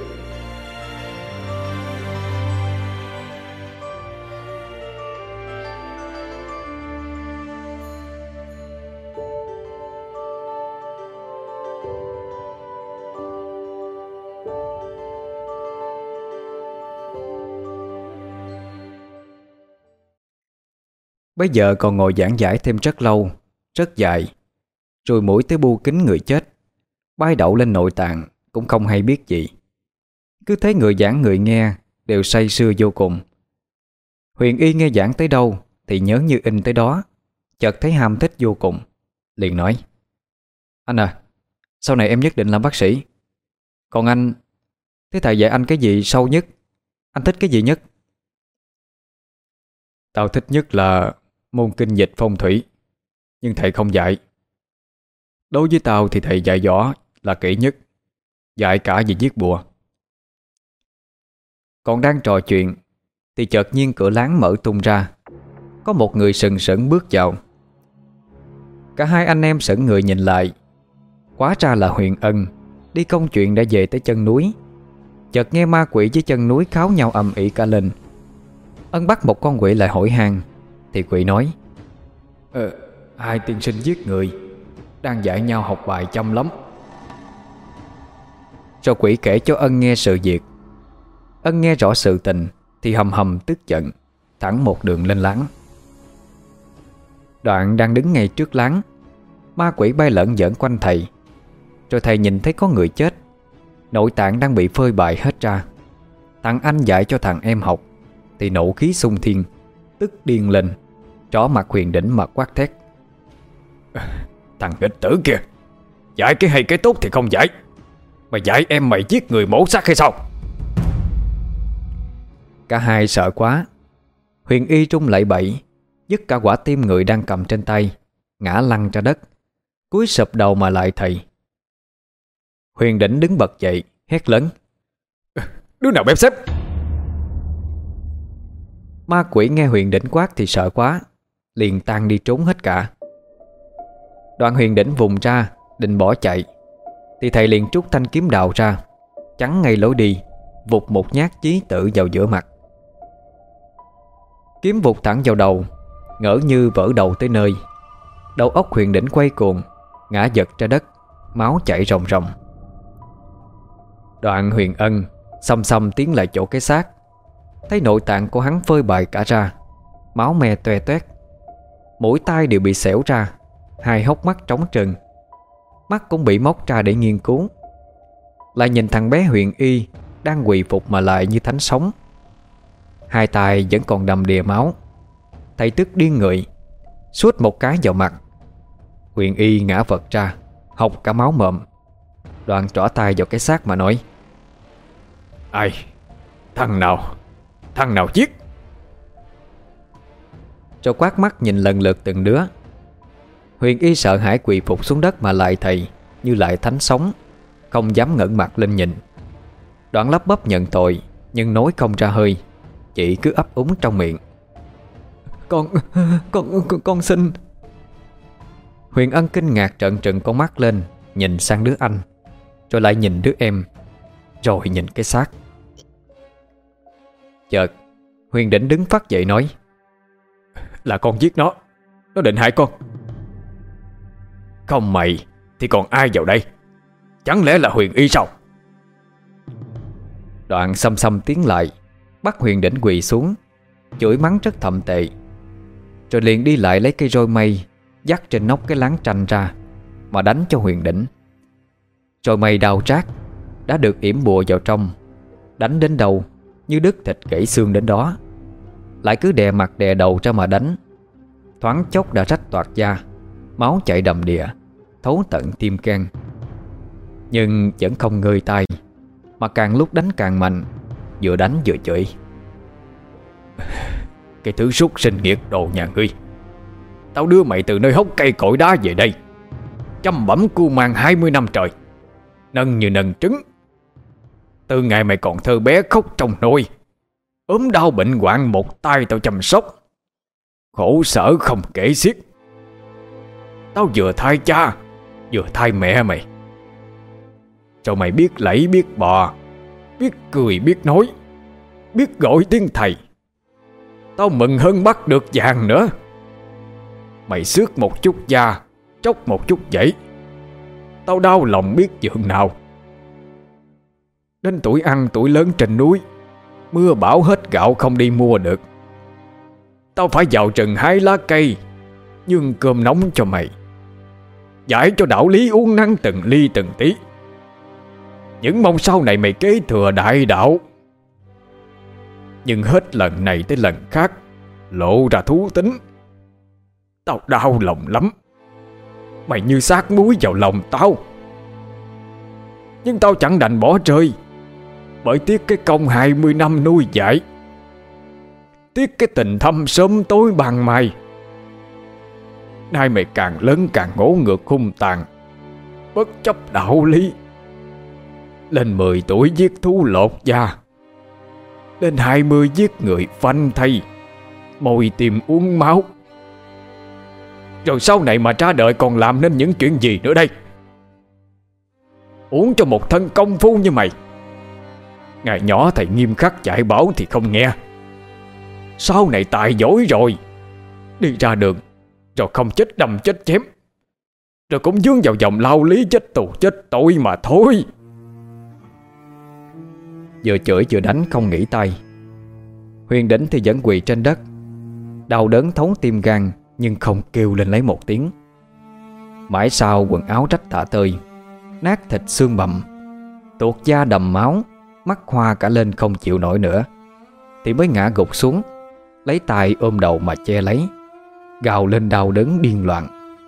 Bây giờ còn ngồi giảng giải thêm rất lâu, rất dài, rồi mũi tới bu kính người chết, bay đậu lên nội tạng cũng không hay biết gì. Cứ thấy người giảng người nghe đều say sưa vô cùng. Huyền Y nghe giảng tới đâu thì nhớ như in tới đó, chợt thấy ham thích vô cùng, liền nói: Anh à, sau này em nhất định làm bác sĩ. Còn anh, thế thầy dạy anh cái gì sâu nhất? Anh thích cái gì nhất? Tao thích nhất là môn kinh dịch phong thủy, nhưng thầy không dạy. Đối với tao thì thầy dạy võ là kỹ nhất, dạy cả về giết bùa. Còn đang trò chuyện thì chợt nhiên cửa láng mở tung ra, có một người sừng sững bước vào. Cả hai anh em sững người nhìn lại, hóa ra là Huyền Ân đi công chuyện đã về tới chân núi. Chợt nghe ma quỷ với chân núi kháo nhau ầm ĩ cả lên. Ân bắt một con quỷ lại hỏi han thì quỷ nói: Ờ, hai tiên sinh giết người đang dạy nhau học bài chăm lắm. Rồi quỷ kể cho Ân nghe sự việc. Ân nghe rõ sự tình thì hầm hầm tức giận, thẳng một đường lên láng. Đoạn đang đứng ngay trước láng, ma quỷ bay lởn vởn quanh thầy. Rồi thầy nhìn thấy có người chết, nội tạng đang bị phơi bày hết ra. Thằng anh dạy cho thằng em học thì nộ khí xung thiên, tức điên lên, trỏ mặt Huyền Đỉnh mà quát thét: Thằng nghịch tử kìa, dạy cái hay cái tốt thì không dạy, mày dạy em mày giết người mổ xác hay sao? Cả hai sợ quá. Huyền Y trung lạy bậy, dứt cả quả tim người đang cầm trên tay, ngã lăn ra đất, cúi sụp đầu mà lại thầy. Huyền Đỉnh đứng bật dậy, hét lớn: Đứa nào bếp xếp? Ma quỷ nghe Huyền Đỉnh quát thì sợ quá, liền tan đi trốn hết cả. Đoạn Huyền Đỉnh vùng ra định bỏ chạy thì thầy liền trút thanh kiếm đào ra, chắn ngay lối đi, vụt một nhát chí tử vào giữa mặt. Kiếm vụt thẳng vào đầu, ngỡ như vỡ đầu tới nơi. Đầu óc Huyền Đỉnh quay cuồng, ngã giật ra đất, máu chảy ròng ròng. Đoạn Huyền Ân xăm xăm tiến lại chỗ cái xác, thấy nội tạng của hắn phơi bày cả ra, máu me toe toét, mũi tai đều bị xẻo ra, hai hốc mắt trống trơn, mắt cũng bị móc ra để nghiên cứu. Lại nhìn thằng bé Huyền Y đang quỳ phục mà lại như thánh sống, hai tay vẫn còn đầm đìa máu. Thầy tức điên người, sút một cái vào mặt. Huyền Y ngã vật ra, hộc cả máu mồm. Đoạn trỏ tay vào cái xác mà nói: Ai? Thằng nào? Thằng nào giết? Rồi quát mắt nhìn lần lượt từng đứa. Huyền Y sợ hãi quỳ phục xuống đất mà lại thầy như lại thánh sống, không dám ngẩng mặt lên nhìn. Đoạn lắp bắp nhận tội, nhưng nói không ra hơi, chỉ cứ ấp úng trong miệng: Con, con, con, con xin. Huyền Ân kinh ngạc trợn trừng con mắt lên, nhìn sang đứa anh, rồi lại nhìn đứa em, rồi nhìn cái xác. Chợt Huyền Đỉnh đứng phát dậy nói: Là con giết nó, nó định hại con. Không mày thì còn ai vào đây? Chẳng lẽ là Huyền Y sao? Đoạn xăm xăm tiến lại, bắt Huyền Đỉnh quỳ xuống, chửi mắng rất thậm tệ. Rồi liền đi lại lấy cây roi mây dắt trên nóc cái láng tranh ra mà đánh cho Huyền Đỉnh. Rồi mây đào trát đã được yểm bùa vào trong, đánh đến đâu như đứt thịt gãy xương đến đó. Lại cứ đè mặt đè đầu ra mà đánh, thoáng chốc đã rách toạc da, máu chảy đầm đìa, thấu tận tim can. Nhưng vẫn không ngơi tay, mà càng lúc đánh càng mạnh, vừa đánh vừa chửi: Cái thứ súc sinh nghiệt đồ nhà ngươi, tao đưa mày từ nơi hốc cây cội đá về đây, chăm bẩm cu mang hai mươi năm trời, nâng như nâng trứng. Từ ngày mày còn thơ bé khóc trong nôi, ốm đau bệnh hoạn một tay tao chăm sóc, khổ sở không kể xiết. Tao vừa thay cha, vừa thay mẹ mày. Rồi mày biết lẫy biết bò, biết cười biết nói, biết gọi tiếng thầy. Tao mừng hơn bắt được vàng nữa. Mày xước một chút da, chốc một chút dãy, tao đau lòng biết dường nào. Đến tuổi ăn tuổi lớn trên núi, mưa bão hết gạo không đi mua được, tao phải vào rừng hái lá cây, nhường cơm nóng cho mày, giải cho đạo lý uống nắng từng ly từng tí. Những mong sau này mày kế thừa đại đạo. Nhưng hết lần này tới lần khác lộ ra thú tính, tao đau lòng lắm. Mày như sát muối vào lòng tao. Nhưng tao chẳng đành bỏ rơi, bởi tiếc cái công hai mươi năm nuôi dạy, tiếc cái tình thâm sớm tối ban mai. Nay mày càng lớn càng ngỗ ngược hung tàn, bất chấp đạo lý. Lên mười tuổi giết thú lột da, lên hai mươi giết người phanh thây, mồi tìm uống máu. Rồi sau này mà ra đời còn làm nên những chuyện gì nữa đây? Uống cho một thân công phu như mày. Ngày nhỏ thầy nghiêm khắc dạy bảo thì không nghe, Sau này tài giỏi rồi, đi ra đường rồi không chết đâm chết chém, rồi cũng vướng vào vòng lao lý chết tù chết tội mà thôi. Vừa chửi vừa đánh không nghỉ tay. Huyền Đỉnh thì vẫn quỳ trên đất, đau đớn thấu tim gan nhưng không kêu lên lấy một tiếng. Mãi sau quần áo rách tả tơi, nát thịt xương bầm, tuột da đầm máu, mắt hoa cả lên không chịu nổi nữa, thì mới ngã gục xuống, lấy tay ôm đầu mà che lấy, gào lên đau đớn điên loạn.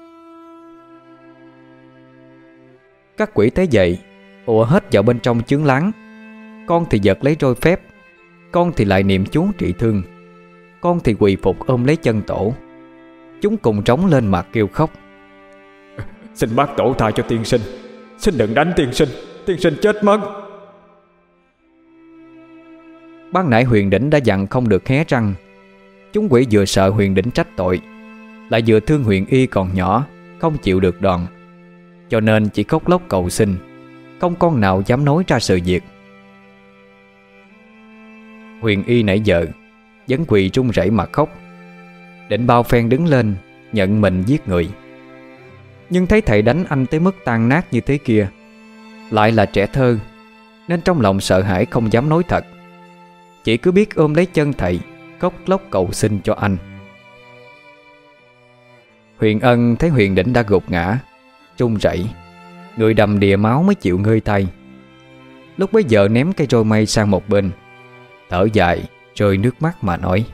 Các quỷ thấy vậy ùa hết vào bên trong chướng láng. Con thì giật lấy roi phép, con thì lại niệm chú trị thương, con thì quỳ phục ôm lấy chân tổ. Chúng cùng trống lên mà kêu khóc: Xin bác tổ tha cho tiên sinh, xin đừng đánh tiên sinh, tiên sinh chết mất. Ban nãy Huyền Đỉnh đã dặn không được hé răng. Chúng quỷ vừa sợ Huyền Đỉnh trách tội, lại vừa thương Huyền Y còn nhỏ, không chịu được đòn, cho nên chỉ khóc lóc cầu xin, không con nào dám nói ra sự việc. Huyền Y nãy giờ vẫn quỳ run rẩy mà khóc, định bao phen đứng lên nhận mình giết người. Nhưng thấy thầy đánh anh tới mức tan nát như thế kia, lại là trẻ thơ, nên trong lòng sợ hãi không dám nói thật, chỉ cứ biết ôm lấy chân thầy khóc lóc cầu xin cho anh. Huyền Ân thấy Huyền Đỉnh đã gục ngã, run rẩy, người đầm đìa máu mới chịu ngơi tay. Lúc bấy giờ ném cây roi mây sang một bên, thở dài rơi nước mắt mà nói: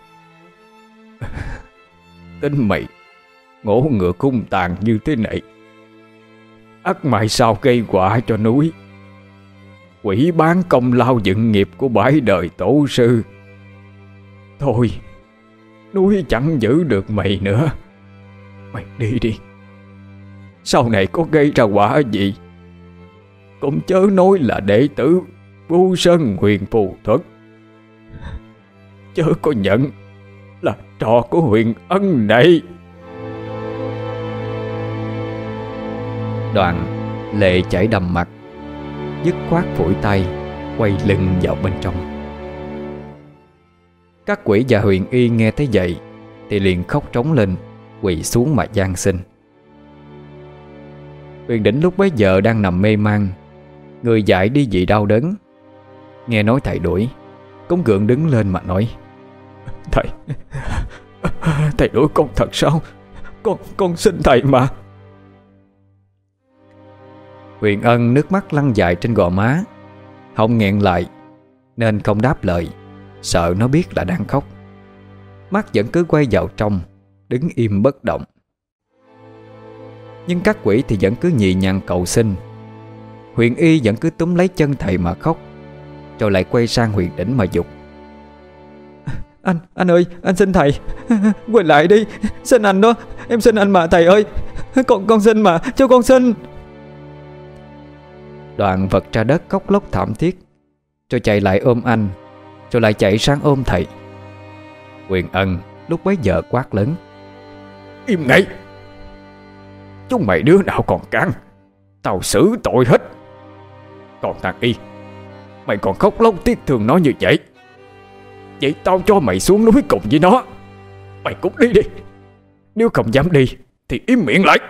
Tính mày ngỗ ngựa cung tàn như thế này, ắt mày sao gây quả cho núi, quỷ bán công lao dựng nghiệp của bãi đời tổ sư. Thôi, núi chẳng giữ được mày nữa, mày đi đi. Sau này có gây ra quả gì cũng chớ nói là đệ tử Vu Sơn Huyền Phù Thuật, chớ có nhận là trò của Huyền Ân này. Đoạn lệ chảy đầm mặt, dứt khoát phủi tay, quay lưng vào bên trong. Các quỷ và Huyền Y nghe thấy vậy thì liền khóc trống lên, quỳ xuống mà van xin. Huyền Đỉnh lúc bấy giờ đang nằm mê man, người dại đi vì đau đớn. Nghe nói thầy đuổi, cũng gượng đứng lên mà nói: Thầy, thầy đuổi con thật sao? Con, con xin thầy mà. Huyền Ân nước mắt lăn dài trên gò má, họng nghẹn lại nên không đáp lời, sợ nó biết là đang khóc. Mắt vẫn cứ quay vào trong, đứng im bất động. Nhưng các quỷ thì vẫn cứ nhì nhằng cầu xin. Huyền Y vẫn cứ túm lấy chân thầy mà khóc, rồi lại quay sang Huyền Đỉnh mà giục: Anh, anh ơi, anh xin thầy, quay lại đi, xin anh đó, em xin anh mà thầy ơi, con con xin mà, cho con xin. Đoạn vật ra đất khóc lóc thảm thiết, rồi chạy lại ôm anh, rồi lại chạy sang ôm thầy. Huyền Ân lúc bấy giờ quát lớn: Im ngay! Chúng mày đứa nào còn can, tao xử tội hết. Còn thằng Y, mày còn khóc lóc tiếc thương nó như vậy, vậy tao cho mày xuống núi cùng với nó. Mày cũng đi đi, nếu không dám đi thì im miệng lại.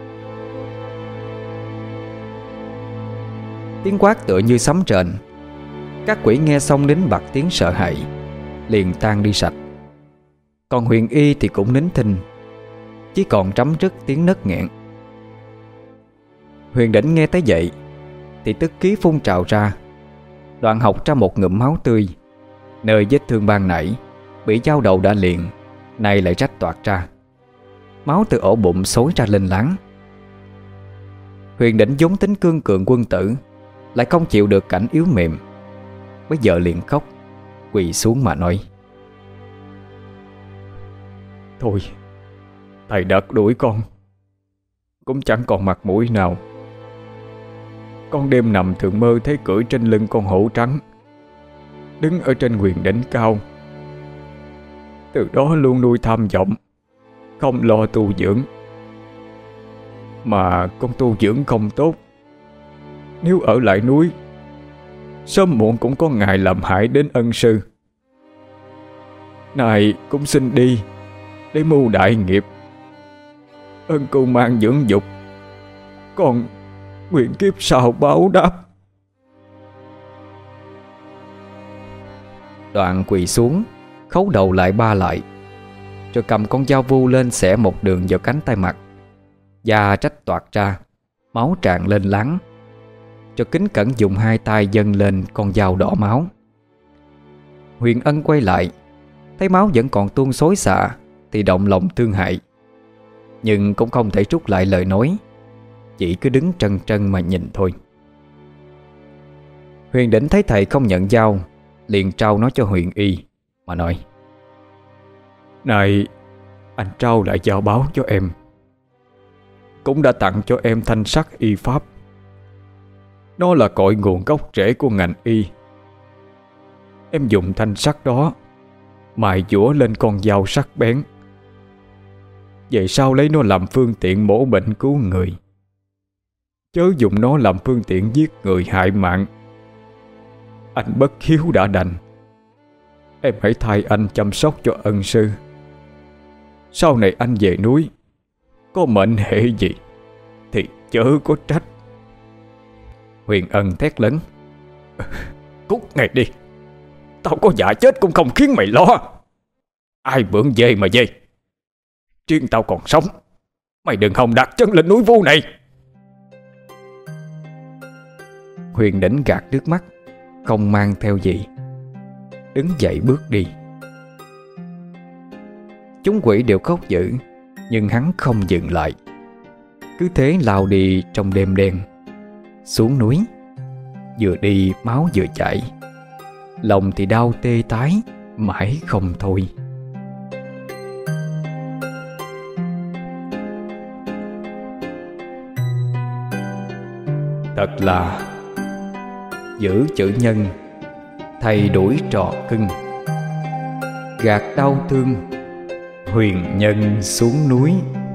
Tiếng quát tựa như sấm rền. Các quỷ nghe xong nín bặt tiếng sợ hãi, liền tan đi sạch. Còn Huyền Y thì cũng nín thinh, chỉ còn trắm rứt tiếng nấc nghẹn. Huyền Đỉnh nghe thấy vậy thì tức khí phun trào ra, đoạn học ra một ngụm máu tươi. Nơi vết thương ban nãy bị dao đầu đã liền, nay lại rách toạc ra, máu từ ổ bụng xối ra lên láng. Huyền Đỉnh vốn tính cương cường quân tử, lại không chịu được cảnh yếu mềm, bây giờ liền khóc, quỳ xuống mà nói: Thôi, thầy đợt đuổi con cũng chẳng còn mặt mũi nào. Con đêm nằm thường mơ thấy cưỡi trên lưng con hổ trắng, đứng ở trên huyền đỉnh cao. Từ đó luôn nuôi tham vọng, không lo tu dưỡng. Mà con tu dưỡng không tốt, nếu ở lại núi, sớm muộn cũng có ngày làm hại đến ân sư. Này cũng xin đi để mưu đại nghiệp. Ơn cưu mang dưỡng dục, con nguyện kiếp sau báo đáp. Đoạn quỳ xuống, khấu đầu lại ba lại, rồi cầm con dao vu lên xẻ một đường vào cánh tay mặt. Da rách toạc ra, máu tràn lên láng. Cho kính cẩn dùng hai tay dâng lên con dao đỏ máu. Huyền Ân quay lại, thấy máu vẫn còn tuôn xối xả thì động lòng thương hại, nhưng cũng không thể rút lại lời nói, chỉ cứ đứng trân trân mà nhìn thôi. Huyền Đỉnh thấy thầy không nhận dao, liền trao nó cho Huyền Y mà nói: Này, anh trao lại dao báo cho em, cũng đã tặng cho em thanh sắc y pháp. Nó là cội nguồn gốc rễ của ngành y. Em dùng thanh sắc đó mài dũa lên con dao sắc bén, về sau lấy nó làm phương tiện mổ bệnh cứu người, chớ dùng nó làm phương tiện giết người hại mạng. Anh bất hiếu đã đành, em hãy thay anh chăm sóc cho ân sư. Sau này anh về núi, có mệnh hệ gì thì chớ có trách. Huyền Ân thét lớn: Cút ngay đi, tao có dạ chết cũng không khiến mày lo. Ai bưỡng về mà về, riêng tao còn sống, mày đừng hòng đặt chân lên núi vu này. Huyền Đỉnh gạt nước mắt, không mang theo gì, đứng dậy bước đi. Chúng quỷ đều khóc dữ, nhưng hắn không dừng lại, cứ thế lao đi trong đêm đen. Xuống núi, vừa đi máu vừa chảy, lòng thì đau tê tái mãi không thôi. Thật là giữ chữ nhân, thầy đuổi trò cưng, gạt đau thương, huyền nhân xuống núi.